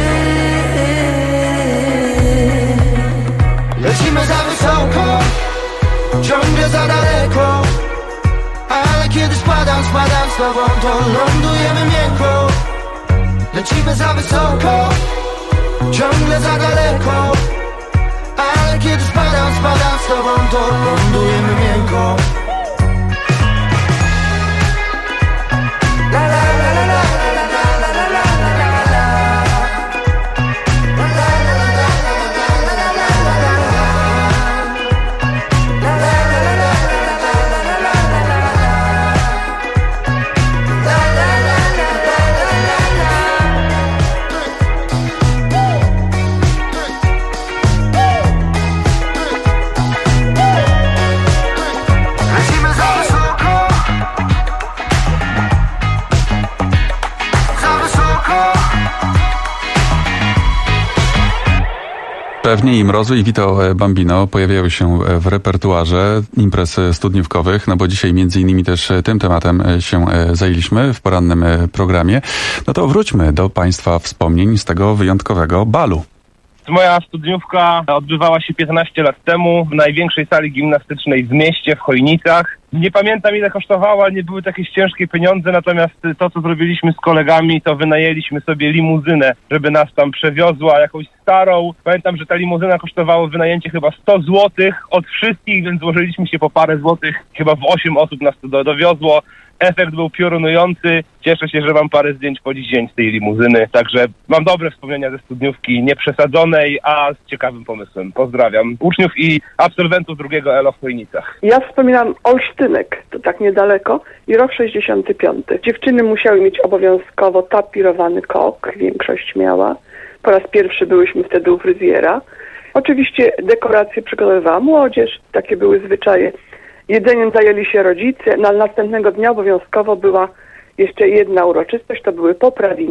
Speaker 1: Lecimy za wysoko, ciągle za daleko. Ale kiedy spadam z tobą, to lądujemy miękko. Lecimy za wysoko, ciągle za daleko. Ale kiedy spadam z tobą, to lądujemy miękko.
Speaker 3: Pewnie i Mrozu i Vito Bambino pojawiają się w repertuarze imprez studniówkowych, no bo dzisiaj między innymi też tym tematem się zajęliśmy w porannym programie. No to wróćmy do Państwa wspomnień z tego wyjątkowego balu.
Speaker 12: Moja studniówka odbywała się 15 lat temu w największej sali gimnastycznej w mieście, w Chojnicach. Nie pamiętam ile kosztowała, nie były to jakieś ciężkie pieniądze, natomiast to co zrobiliśmy z kolegami, to wynajęliśmy sobie limuzynę, żeby nas tam przewiozła, jakąś starą. Pamiętam, że ta limuzyna kosztowała wynajęcie chyba 100 złotych od wszystkich, więc złożyliśmy się po parę złotych, chyba w 8 osób nas to dowiozło. Efekt był piorunujący. Cieszę się, że mam parę zdjęć po dziś dzień z tej limuzyny. Także mam dobre wspomnienia ze studniówki nieprzesadzonej, a z ciekawym pomysłem. Pozdrawiam uczniów i absolwentów drugiego ELO w Chojnicach.
Speaker 13: Ja wspominam Olsztynek, to tak niedaleko, i rok 65. Dziewczyny musiały mieć obowiązkowo tapirowany kok, większość miała. Po raz pierwszy byłyśmy wtedy u fryzjera. Oczywiście dekoracje przygotowywała młodzież, takie były zwyczaje. Jedzeniem zajęli się rodzice. Następnego dnia obowiązkowo była jeszcze jedna uroczystość, to były poprawiny.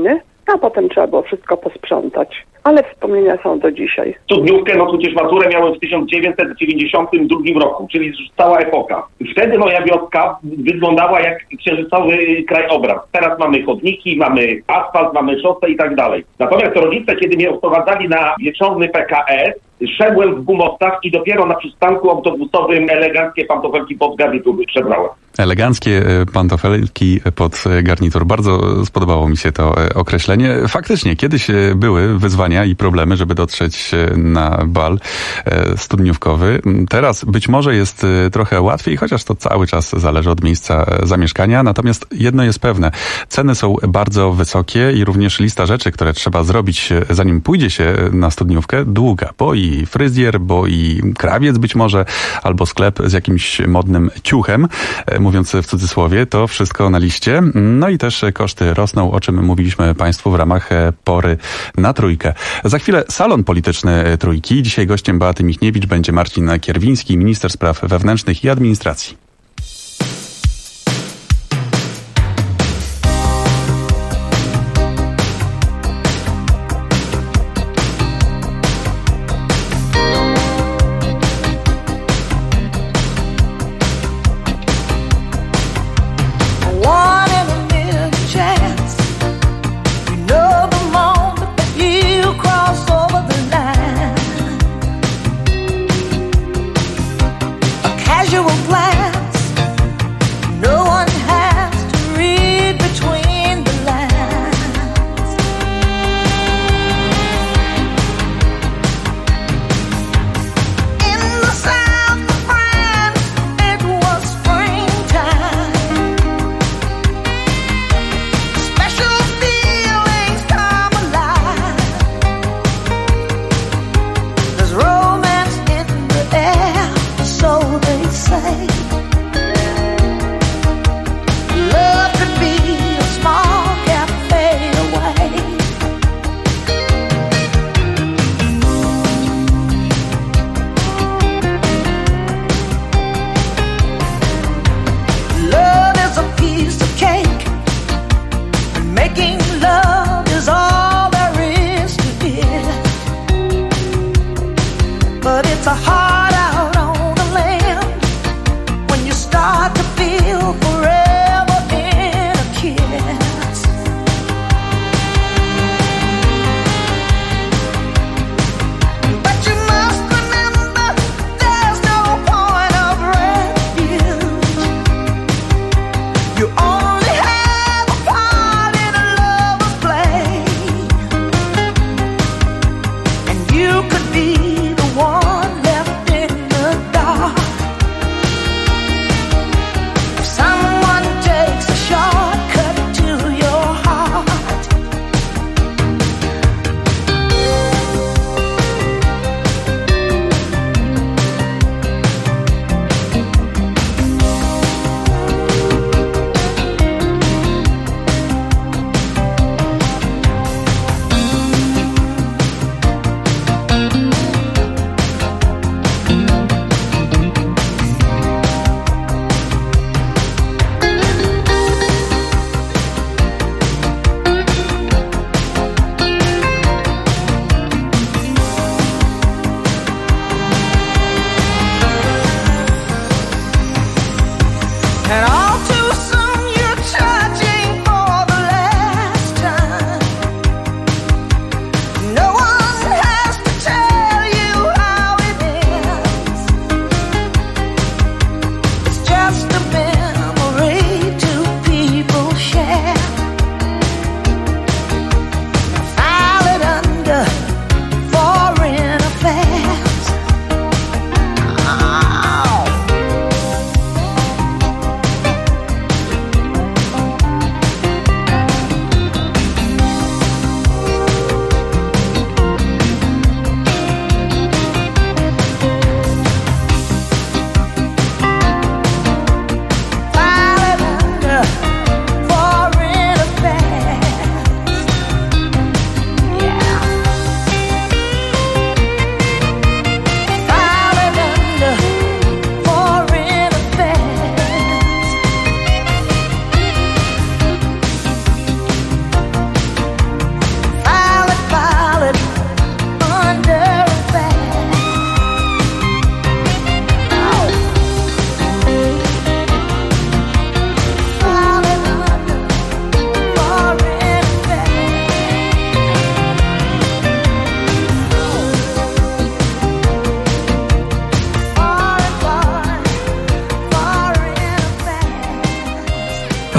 Speaker 13: a potem trzeba było wszystko posprzątać. Ale wspomnienia są do dzisiaj.
Speaker 6: Studniówkę, tudzież maturę miałem w 1992 roku, czyli już cała epoka. Wtedy moja wioska wyglądała jak księżycowy krajobraz. Teraz mamy chodniki, mamy asfalt, mamy szosę i tak dalej. Natomiast rodzice, kiedy mnie odprowadzali na wieczorny PKS, szedłem w gumowcach i dopiero na przystanku autobusowym eleganckie pantofelki pod garnitur przebrałem.
Speaker 3: Eleganckie pantofelki pod garnitur. Bardzo spodobało mi się to określenie. Faktycznie, kiedyś były wyzwania i problemy, żeby dotrzeć na bal studniówkowy. Teraz być może jest trochę łatwiej, chociaż to cały czas zależy od miejsca zamieszkania. Natomiast jedno jest pewne. Ceny są bardzo wysokie i również lista rzeczy, które trzeba zrobić, zanim pójdzie się na studniówkę, długa. Bo i fryzjer, bo i krawiec być może, albo sklep z jakimś modnym ciuchem, mówiąc w cudzysłowie, to wszystko na liście. No i też koszty rosną, o czym mówiliśmy Państwu w ramach Pory na Trójkę. Za chwilę salon polityczny Trójki. Dzisiaj gościem Beaty Michniewicz będzie Marcin Kierwiński, minister spraw wewnętrznych i administracji.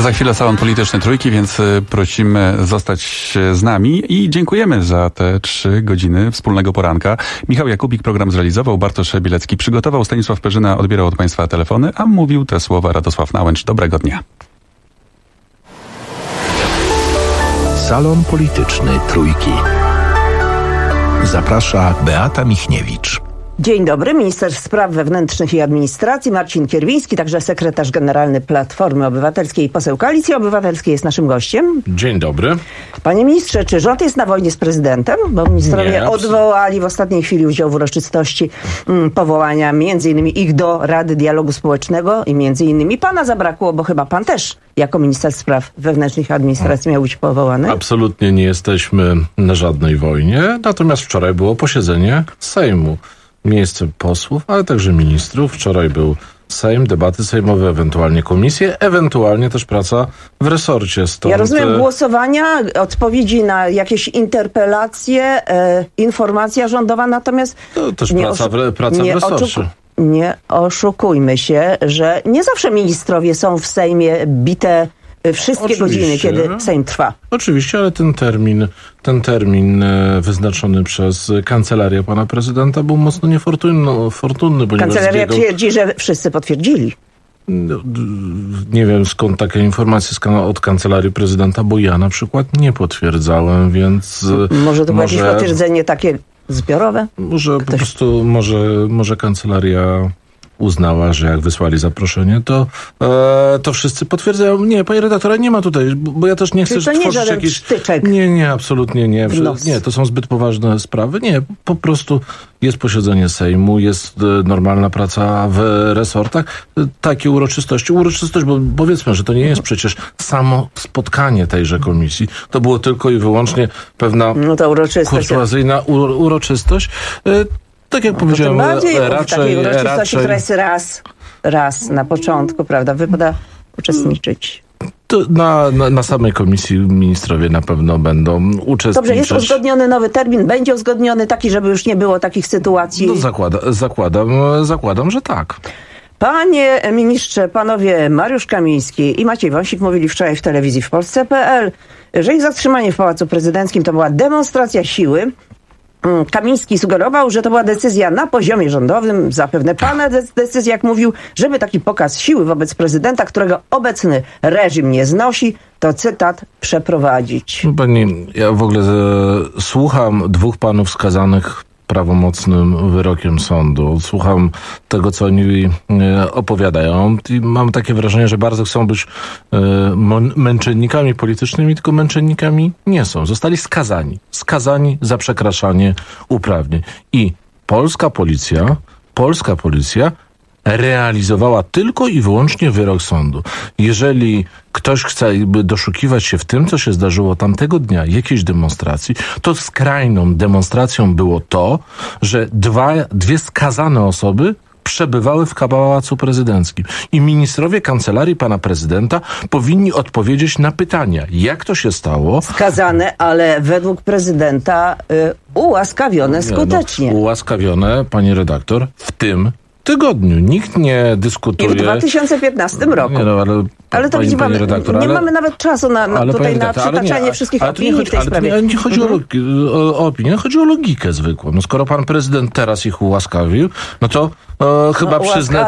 Speaker 3: Za chwilę salon polityczny Trójki, więc prosimy zostać z nami i dziękujemy za te 3 godziny wspólnego poranka. Michał Jakubik program zrealizował, Bartosz Bielecki przygotował, Stanisław Perzyna odbierał od Państwa telefony, a mówił te słowa Radosław Nałęcz. Dobrego dnia.
Speaker 7: Salon polityczny Trójki. Zaprasza Beata Michniewicz.
Speaker 15: Dzień dobry, minister spraw wewnętrznych i administracji Marcin Kierwiński, także sekretarz generalny Platformy Obywatelskiej i poseł Koalicji Obywatelskiej jest naszym gościem.
Speaker 16: Dzień dobry.
Speaker 15: Panie ministrze, czy rząd jest na wojnie z prezydentem? Bo ministrowie odwołali w ostatniej chwili udział w uroczystości powołania m.in. ich do Rady Dialogu Społecznego i m.in. pana zabrakło, bo chyba pan też jako minister spraw wewnętrznych i administracji miał być powołany.
Speaker 16: Absolutnie nie jesteśmy na żadnej wojnie, natomiast wczoraj było posiedzenie Sejmu. Miejsce posłów, ale także ministrów. Wczoraj był Sejm, debaty sejmowe, ewentualnie komisje, ewentualnie też praca w resorcie. Stąd...
Speaker 15: Ja rozumiem głosowania, odpowiedzi na jakieś interpelacje, informacja rządowa, natomiast...
Speaker 16: To też praca w resorcie.
Speaker 15: Nie oszukujmy się, że nie zawsze ministrowie są w Sejmie bite wszystkie godziny, kiedy Sejm trwa.
Speaker 16: Oczywiście, ale ten termin wyznaczony przez kancelarię pana prezydenta był mocno niefortunny.
Speaker 15: Kancelaria twierdzi, że wszyscy potwierdzili.
Speaker 16: Nie wiem skąd takie informacje od kancelarii prezydenta, bo ja na przykład nie potwierdzałem, więc...
Speaker 15: Może to było jakieś potwierdzenie takie zbiorowe?
Speaker 16: Może po prostu, może kancelaria uznała, że jak wysłali zaproszenie, to wszyscy potwierdzają. Nie, panie redaktorze, nie ma tutaj, bo ja też nie chcę
Speaker 15: tworzyć jakiś... Sztyczek.
Speaker 16: Nie, absolutnie nie. Nie, to są zbyt poważne sprawy. Nie, po prostu jest posiedzenie Sejmu, jest normalna praca w resortach. Takie uroczystości, bo powiedzmy, że to nie jest przecież samo spotkanie tejże komisji. To było tylko i wyłącznie pewna kurtuazyjna uroczystość. Tak jak powiedziałem,
Speaker 15: takiej uroczystości, która jest raz na początku, prawda? Wypada uczestniczyć.
Speaker 16: To na samej komisji ministrowie na pewno będą uczestniczyć.
Speaker 15: Dobrze, jest uzgodniony nowy termin, będzie uzgodniony taki, żeby już nie było takich sytuacji.
Speaker 16: No zakładam, że tak.
Speaker 15: Panie ministrze, panowie Mariusz Kamiński i Maciej Wąsik mówili wczoraj w telewizji w Polsce.pl, że ich zatrzymanie w Pałacu Prezydenckim to była demonstracja siły. Kamiński sugerował, że to była decyzja na poziomie rządowym, zapewne pana decyzja, jak mówił, żeby taki pokaz siły wobec prezydenta, którego obecny reżim nie znosi, to cytat, przeprowadzić.
Speaker 16: Pani, ja w ogóle słucham 2 panów skazanych prawomocnym wyrokiem sądu. Słucham tego, co oni opowiadają i mam takie wrażenie, że bardzo chcą być męczennikami politycznymi, tylko męczennikami nie są. Zostali skazani za przekraczanie uprawnień. I polska policja realizowała tylko i wyłącznie wyrok sądu. Jeżeli ktoś chce doszukiwać się w tym, co się zdarzyło tamtego dnia, jakiejś demonstracji, to skrajną demonstracją było to, że dwie skazane osoby przebywały w Pałacu Prezydenckim. I ministrowie kancelarii pana prezydenta powinni odpowiedzieć na pytania, jak to się stało.
Speaker 15: Skazane, ale według prezydenta ułaskawione skutecznie.
Speaker 16: Ułaskawione, pani redaktor, w tym tygodniu. Nikt nie dyskutuje.
Speaker 15: I w 2015 roku.
Speaker 16: Nie, ale to widzi pan,
Speaker 15: nie mamy nawet czasu na przytaczanie wszystkich opinii w tej sprawie.
Speaker 16: Nie chodzi o opinię, chodzi o logikę zwykłą. No skoro pan prezydent teraz ich ułaskawił, no to chyba przyzna,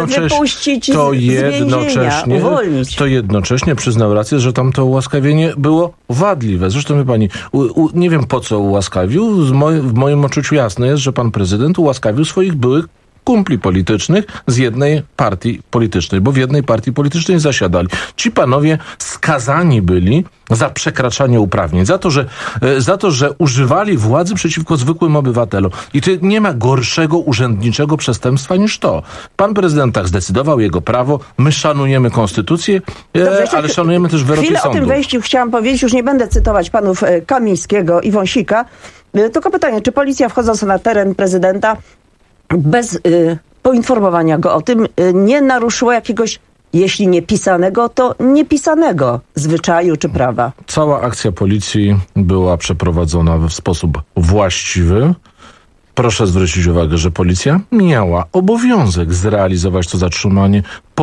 Speaker 16: to jednocześnie przyznał rację, że tam to ułaskawienie było wadliwe. Zresztą wie pani, nie wiem po co ułaskawił. W moim odczuciu jasne jest, że pan prezydent ułaskawił swoich byłych kumpli politycznych z jednej partii politycznej, bo w jednej partii politycznej zasiadali. Ci panowie skazani byli za przekraczanie uprawnień, za to, że używali władzy przeciwko zwykłym obywatelom. I tu nie ma gorszego urzędniczego przestępstwa niż to. Pan prezydent tak zdecydował, jego prawo, my szanujemy konstytucję, ale szanujemy też wyroki sądu.
Speaker 15: Chwilę o tym wejściu chciałam powiedzieć, już nie będę cytować panów Kamińskiego i Wąsika, tylko pytanie, czy policja wchodząc na teren prezydenta bez poinformowania go o tym nie naruszyła jakiegoś, jeśli nie pisanego, to niepisanego zwyczaju czy prawa?
Speaker 16: Cała akcja policji była przeprowadzona w sposób właściwy. Proszę zwrócić uwagę, że policja miała obowiązek zrealizować to zatrzymanie po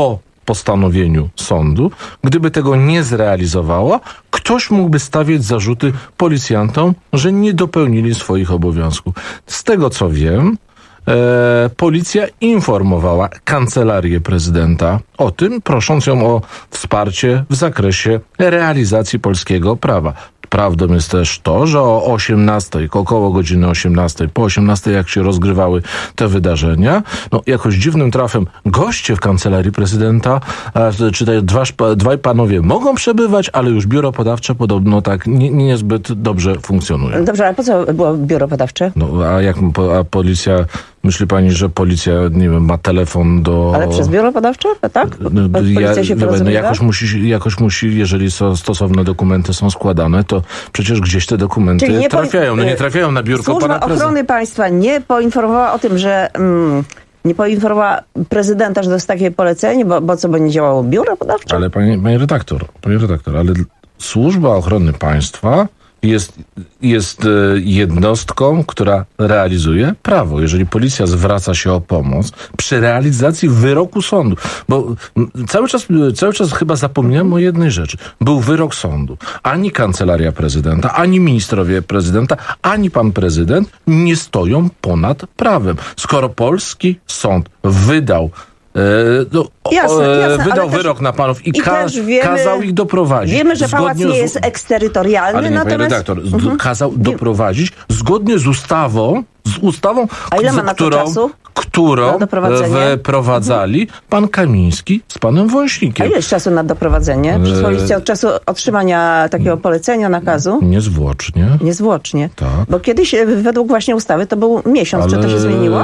Speaker 16: postanowieniu sądu. Gdyby tego nie zrealizowała, ktoś mógłby stawiać zarzuty policjantom, że nie dopełnili swoich obowiązków. Z tego co wiem, policja informowała kancelarię prezydenta o tym, prosząc ją o wsparcie w zakresie realizacji polskiego prawa. Prawdą jest też to, że o 18, około godziny 18, po 18, jak się rozgrywały te wydarzenia, no jakoś dziwnym trafem goście w kancelarii prezydenta, czy te dwaj panowie mogą przebywać, ale już biuro podawcze podobno tak niezbyt dobrze funkcjonuje.
Speaker 15: Dobrze, ale po co było biuro podawcze?
Speaker 16: No, a policja... Myśli pani, że policja, nie wiem, ma telefon do...
Speaker 15: Ale przez biuro podawcze? Tak? Policja się porozumiewa?
Speaker 16: Jakoś musi, jeżeli stosowne dokumenty są składane, to przecież gdzieś te dokumenty trafiają. Nie trafiają na biurko pana prezydenta.
Speaker 15: Służba Ochrony Państwa nie poinformowała o tym, że... nie poinformowała prezydenta, że to jest takie polecenie, bo co, bo nie działało biuro podawcze?
Speaker 16: Ale pani redaktor, ale Służba Ochrony Państwa jest jednostką, która realizuje prawo. Jeżeli policja zwraca się o pomoc przy realizacji wyroku sądu, bo cały czas chyba zapomniałem o jednej rzeczy. Był wyrok sądu. Ani kancelaria prezydenta, ani ministrowie prezydenta, ani pan prezydent nie stoją ponad prawem. Skoro polski sąd wydał wydał wyrok na panów i kazał ich doprowadzić.
Speaker 15: Wiemy, że pałac nie jest eksterytorialny,
Speaker 16: ale natomiast... Panie redaktor, kazał doprowadzić zgodnie z ustawą,
Speaker 15: a ile ma na to czasu?
Speaker 16: Którą wyprowadzali pan Kamiński z panem Wąsikiem.
Speaker 15: A ile jest czasu na doprowadzenie? Przez policję od czasu otrzymania takiego polecenia, nakazu?
Speaker 16: Niezwłocznie.
Speaker 15: Niezwłocznie.
Speaker 16: Tak.
Speaker 15: Bo kiedyś według właśnie ustawy to był miesiąc. Czy to się zmieniło?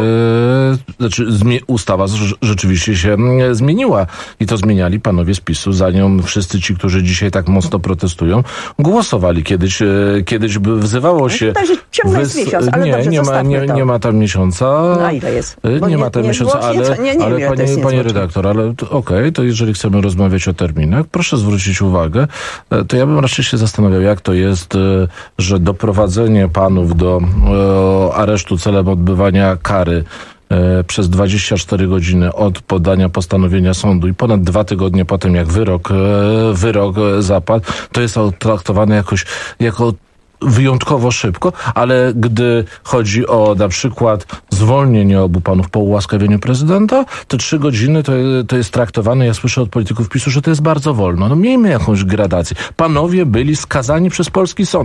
Speaker 16: Ustawa rzeczywiście się zmieniła. I to zmieniali panowie z PiS-u, zanim wszyscy ci, którzy dzisiaj tak mocno protestują, głosowali. Kiedyś wzywało się...
Speaker 15: Także ciągle jest miesiąc, ale
Speaker 16: nie ma tam miesiąca.
Speaker 15: A ile jest?
Speaker 16: Nie ma tam miesiąca, ale panie redaktor, ale okej, to jeżeli chcemy rozmawiać o terminach, proszę zwrócić uwagę, to ja bym raczej się zastanawiał, jak to jest, że doprowadzenie panów do aresztu celem odbywania kary przez 24 godziny od podania postanowienia sądu i ponad 2 tygodnie po tym, jak wyrok zapadł, to jest traktowane jako wyjątkowo szybko, ale gdy chodzi o na przykład zwolnienie obu panów po ułaskawieniu prezydenta, te 3 godziny to jest traktowane, ja słyszę od polityków PiS-u, że to jest bardzo wolno. No miejmy jakąś gradację. Panowie byli skazani przez polski sąd.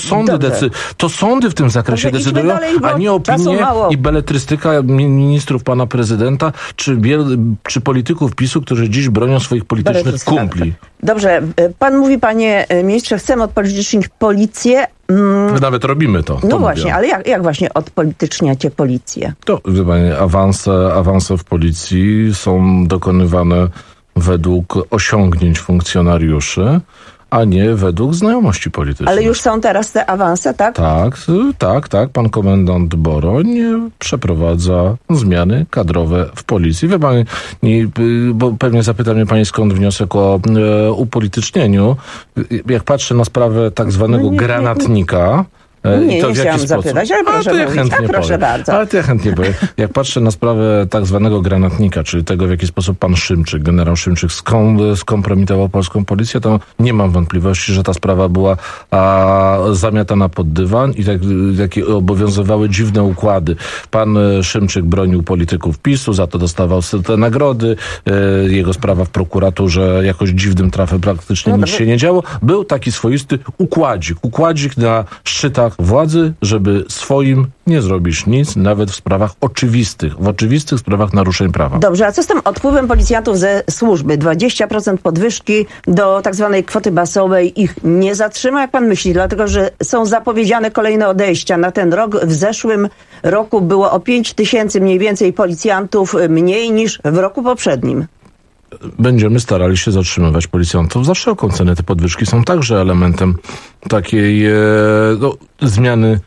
Speaker 16: To sądy w tym zakresie decydują, a nie opinie i beletrystyka ministrów pana prezydenta, czy polityków PiS-u, którzy dziś bronią swoich politycznych kumpli.
Speaker 15: Dobrze, pan mówi, panie ministrze, chcemy odpolitycznić policję.
Speaker 16: My nawet robimy to.
Speaker 15: No właśnie, ale jak właśnie odpolityczniacie policję?
Speaker 16: To, wie pani, awanse w policji są dokonywane według osiągnięć funkcjonariuszy, a nie według znajomości politycznej.
Speaker 15: Ale już są teraz te awanse, tak?
Speaker 16: Tak. Pan komendant Boroń przeprowadza zmiany kadrowe w policji. Wie pani, bo pewnie zapyta mnie pani, skąd wniosek o upolitycznieniu. Jak patrzę na sprawę tak zwanego granatnika,
Speaker 15: Nie chciałam zapytać, ale proszę mówić. Proszę bardzo.
Speaker 16: Ale to ja chętnie powiem. Jak patrzę na sprawę tak zwanego granatnika, czyli tego, w jaki sposób pan Szymczyk, generał Szymczyk skompromitował polską policję, to nie mam wątpliwości, że ta sprawa była zamiatana pod dywan i takie obowiązywały dziwne układy. Pan Szymczyk bronił polityków PiS-u, za to dostawał te nagrody. Jego sprawa w prokuraturze jakoś dziwnym trafem praktycznie nic się nie działo. Był taki swoisty układzik na szczytach władzy, żeby swoim nie zrobisz nic, nawet w sprawach w oczywistych sprawach naruszeń prawa.
Speaker 15: Dobrze, a co z tym odpływem policjantów ze służby? 20% podwyżki do tak zwanej kwoty basowej ich nie zatrzyma, jak pan myśli? Dlatego, że są zapowiedziane kolejne odejścia na ten rok. W zeszłym roku było o 5 000 mniej więcej policjantów mniej niż w roku poprzednim.
Speaker 16: Będziemy starali się zatrzymywać policjantów za wszelką cenę. Te podwyżki są także elementem takiej zmiany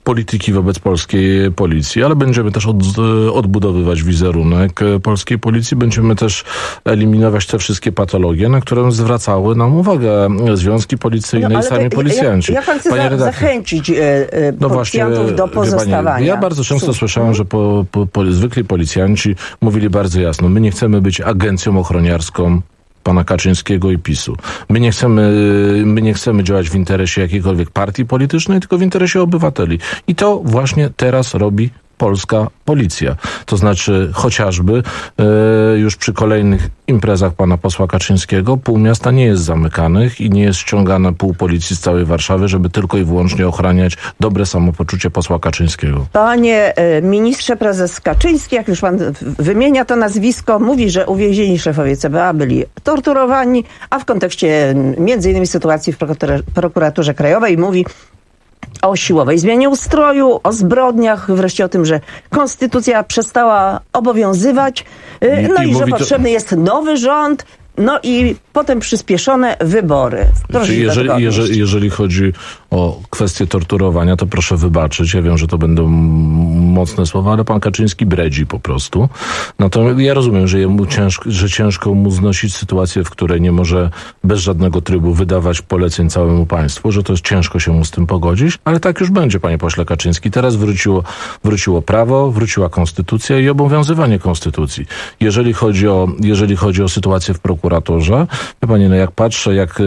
Speaker 16: polityki wobec polskiej policji, ale będziemy też odbudowywać wizerunek polskiej policji. Będziemy też eliminować te wszystkie patologie, na które zwracały nam uwagę związki policyjne i sami policjanci.
Speaker 15: Jak pan chce zachęcić policjantów do pozostawania?
Speaker 16: Ja bardzo często słyszałem, że zwykli policjanci mówili bardzo jasno, my nie chcemy być agencją ochroniarską pana Kaczyńskiego i PiS-u. My nie chcemy działać w interesie jakiejkolwiek partii politycznej, tylko w interesie obywateli. I to właśnie teraz robi polska policja. To znaczy chociażby już przy kolejnych imprezach pana posła Kaczyńskiego pół miasta nie jest zamykanych i nie jest ściągane pół policji z całej Warszawy, żeby tylko i wyłącznie ochraniać dobre samopoczucie posła Kaczyńskiego.
Speaker 15: Panie ministrze, prezes Kaczyński, jak już pan wymienia to nazwisko, mówi, że uwięzieni szefowie CBA byli torturowani, a w kontekście między innymi sytuacji w prokuraturze krajowej mówi o siłowej zmianie ustroju, o zbrodniach, wreszcie o tym, że konstytucja przestała obowiązywać, i że potrzebny jest nowy rząd, i potem przyspieszone wybory.
Speaker 16: Jeżeli chodzi o kwestię torturowania, to proszę wybaczyć. Ja wiem, że to będą mocne słowa, ale pan Kaczyński bredzi po prostu. Natomiast ja rozumiem, że ciężko mu znosić sytuację, w której nie może bez żadnego trybu wydawać poleceń całemu państwu, że to jest ciężko się mu z tym pogodzić, ale tak już będzie, panie pośle Kaczyński. Teraz wróciło prawo, wróciła konstytucja i obowiązywanie konstytucji. Jeżeli chodzi o sytuację w prokuraturze, wie pani, jak patrzę,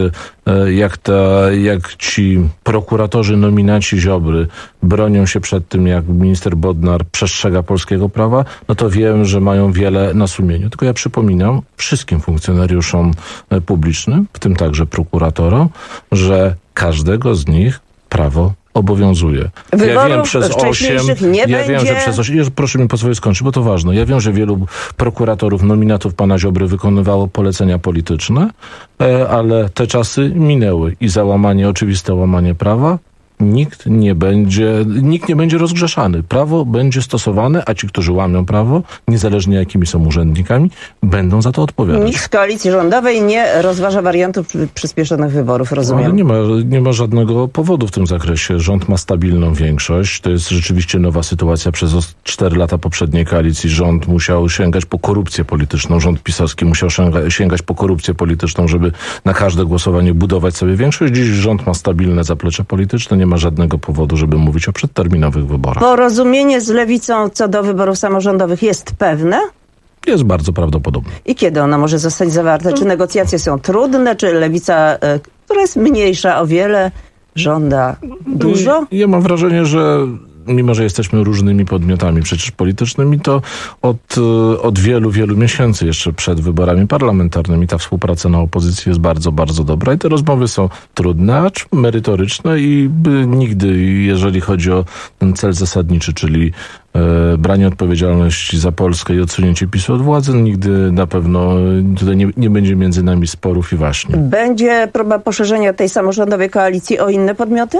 Speaker 16: jak ci prokuratorzy, nominaci Ziobry bronią się przed tym, jak minister Bodnar przestrzega polskiego prawa, to wiem, że mają wiele na sumieniu. Tylko ja przypominam wszystkim funkcjonariuszom publicznym, w tym także prokuratorom, że każdego z nich prawo obowiązuje.
Speaker 15: Ja wiem, przez 8,
Speaker 16: proszę mi pozwolić skończyć, bo to ważne. Ja wiem, że wielu prokuratorów, nominatów pana Ziobry wykonywało polecenia polityczne, ale te czasy minęły i oczywiste łamanie prawa nikt nie będzie rozgrzeszany. Prawo będzie stosowane, a ci, którzy łamią prawo, niezależnie jakimi są urzędnikami, będą za to odpowiadać.
Speaker 15: Nikt z koalicji rządowej nie rozważa wariantów przyspieszonych wyborów, rozumiem.
Speaker 16: Ale nie ma żadnego powodu w tym zakresie. Rząd ma stabilną większość. To jest rzeczywiście nowa sytuacja. Przez 4 lata poprzedniej koalicji rząd musiał sięgać po korupcję polityczną. Rząd pisowski musiał sięgać po korupcję polityczną, żeby na każde głosowanie budować sobie większość. Dziś rząd ma stabilne zaplecze polityczne. Nie ma żadnego powodu, żeby mówić o przedterminowych wyborach.
Speaker 15: Porozumienie z Lewicą co do wyborów samorządowych jest pewne?
Speaker 16: Jest bardzo prawdopodobne.
Speaker 15: I kiedy ono może zostać zawarte? Czy negocjacje są trudne? Czy Lewica, która jest mniejsza o wiele, żąda dużo?
Speaker 16: Ja mam wrażenie, że mimo że jesteśmy różnymi podmiotami przecież politycznymi, to od wielu, wielu miesięcy jeszcze przed wyborami parlamentarnymi ta współpraca na opozycji jest bardzo, bardzo dobra i te rozmowy są trudne, acz merytoryczne i nigdy, jeżeli chodzi o ten cel zasadniczy, czyli branie odpowiedzialności za Polskę i odsunięcie PiS-u od władzy, nigdy na pewno tutaj nie będzie między nami sporów i waśni.
Speaker 15: Będzie próba poszerzenia tej samorządowej koalicji o inne podmioty?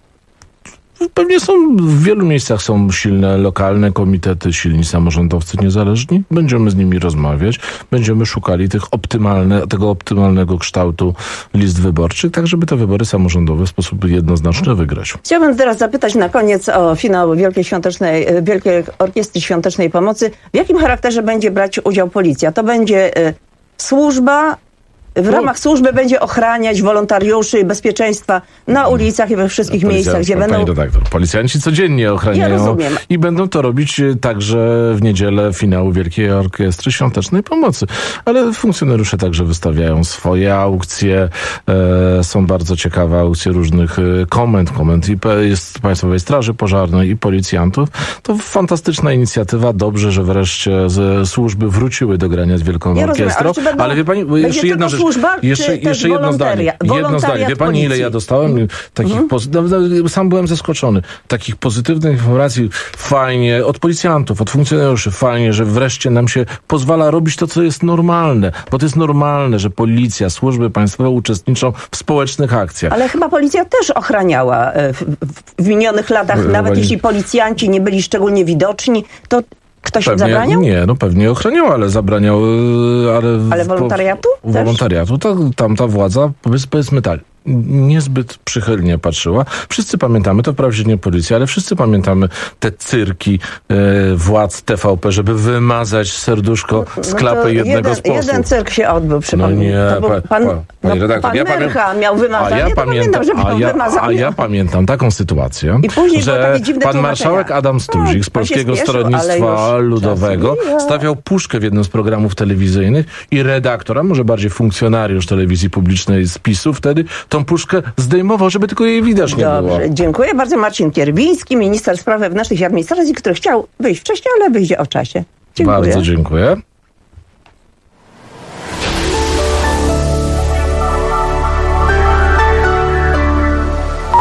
Speaker 16: Pewnie w wielu miejscach są silne lokalne komitety, silni samorządowcy niezależni. Będziemy z nimi rozmawiać. Będziemy szukali tego optymalnego kształtu list wyborczych, tak żeby te wybory samorządowe w sposób jednoznaczny wygrać.
Speaker 15: Chciałabym teraz zapytać na koniec o finał Wielkiej Orkiestry Świątecznej Pomocy. W jakim charakterze będzie brać udział policja? To będzie służba. W ramach służby będzie ochraniać wolontariuszy i bezpieczeństwa na ulicach i we wszystkich miejscach, gdzie będą...
Speaker 16: Policjanci codziennie ochraniają i będą to robić także w niedzielę finału Wielkiej Orkiestry Świątecznej Pomocy. Ale funkcjonariusze także wystawiają swoje aukcje. Są bardzo ciekawe aukcje różnych komend jest Państwowej Straży Pożarnej i policjantów. To fantastyczna inicjatywa. Dobrze, że wreszcie służby wróciły do grania z Wielką Orkiestrą. Ale wie Pani, jeszcze jedna rzecz. Jeszcze jedno zdanie. Wie pani, ile ja dostałem takich sam byłem zaskoczony. Takich pozytywnych informacji fajnie od policjantów, od funkcjonariuszy. Fajnie, że wreszcie nam się pozwala robić to, co jest normalne. Bo to jest normalne, że policja, służby państwowe uczestniczą w społecznych akcjach.
Speaker 15: Ale chyba policja też ochraniała w minionych latach. Nawet jeśli policjanci nie byli szczególnie widoczni, to ktoś im zabraniał?
Speaker 16: Nie, pewnie ochraniał, ale zabraniał...
Speaker 15: Ale wolontariatu?
Speaker 16: Wolontariatu. Tamta władza, powiedzmy tak, niezbyt przychylnie patrzyła. Wszyscy pamiętamy, to wprawdzie nie policja, ale wszyscy pamiętamy te cyrki władz TVP, żeby wymazać serduszko z klapy jednego z posłów.
Speaker 15: Jeden cyrk się odbył, przypomnę.
Speaker 16: Pani redaktor,
Speaker 15: pan Myrcha miał wymazanie,
Speaker 16: ja pamiętam taką sytuację, że pan marszałek Adam Struzik z Polskiego Stronnictwa Ludowego stawiał puszkę w jednym z programów telewizyjnych i redaktor, a może bardziej funkcjonariusz telewizji publicznej z PiS-u wtedy tą puszkę zdejmował, żeby tylko jej widać nie było.
Speaker 15: Dziękuję bardzo. Marcin Kierwiński, minister spraw wewnętrznych i administracji, który chciał wyjść wcześniej, ale wyjdzie o czasie. Dziękuję.
Speaker 16: Bardzo dziękuję.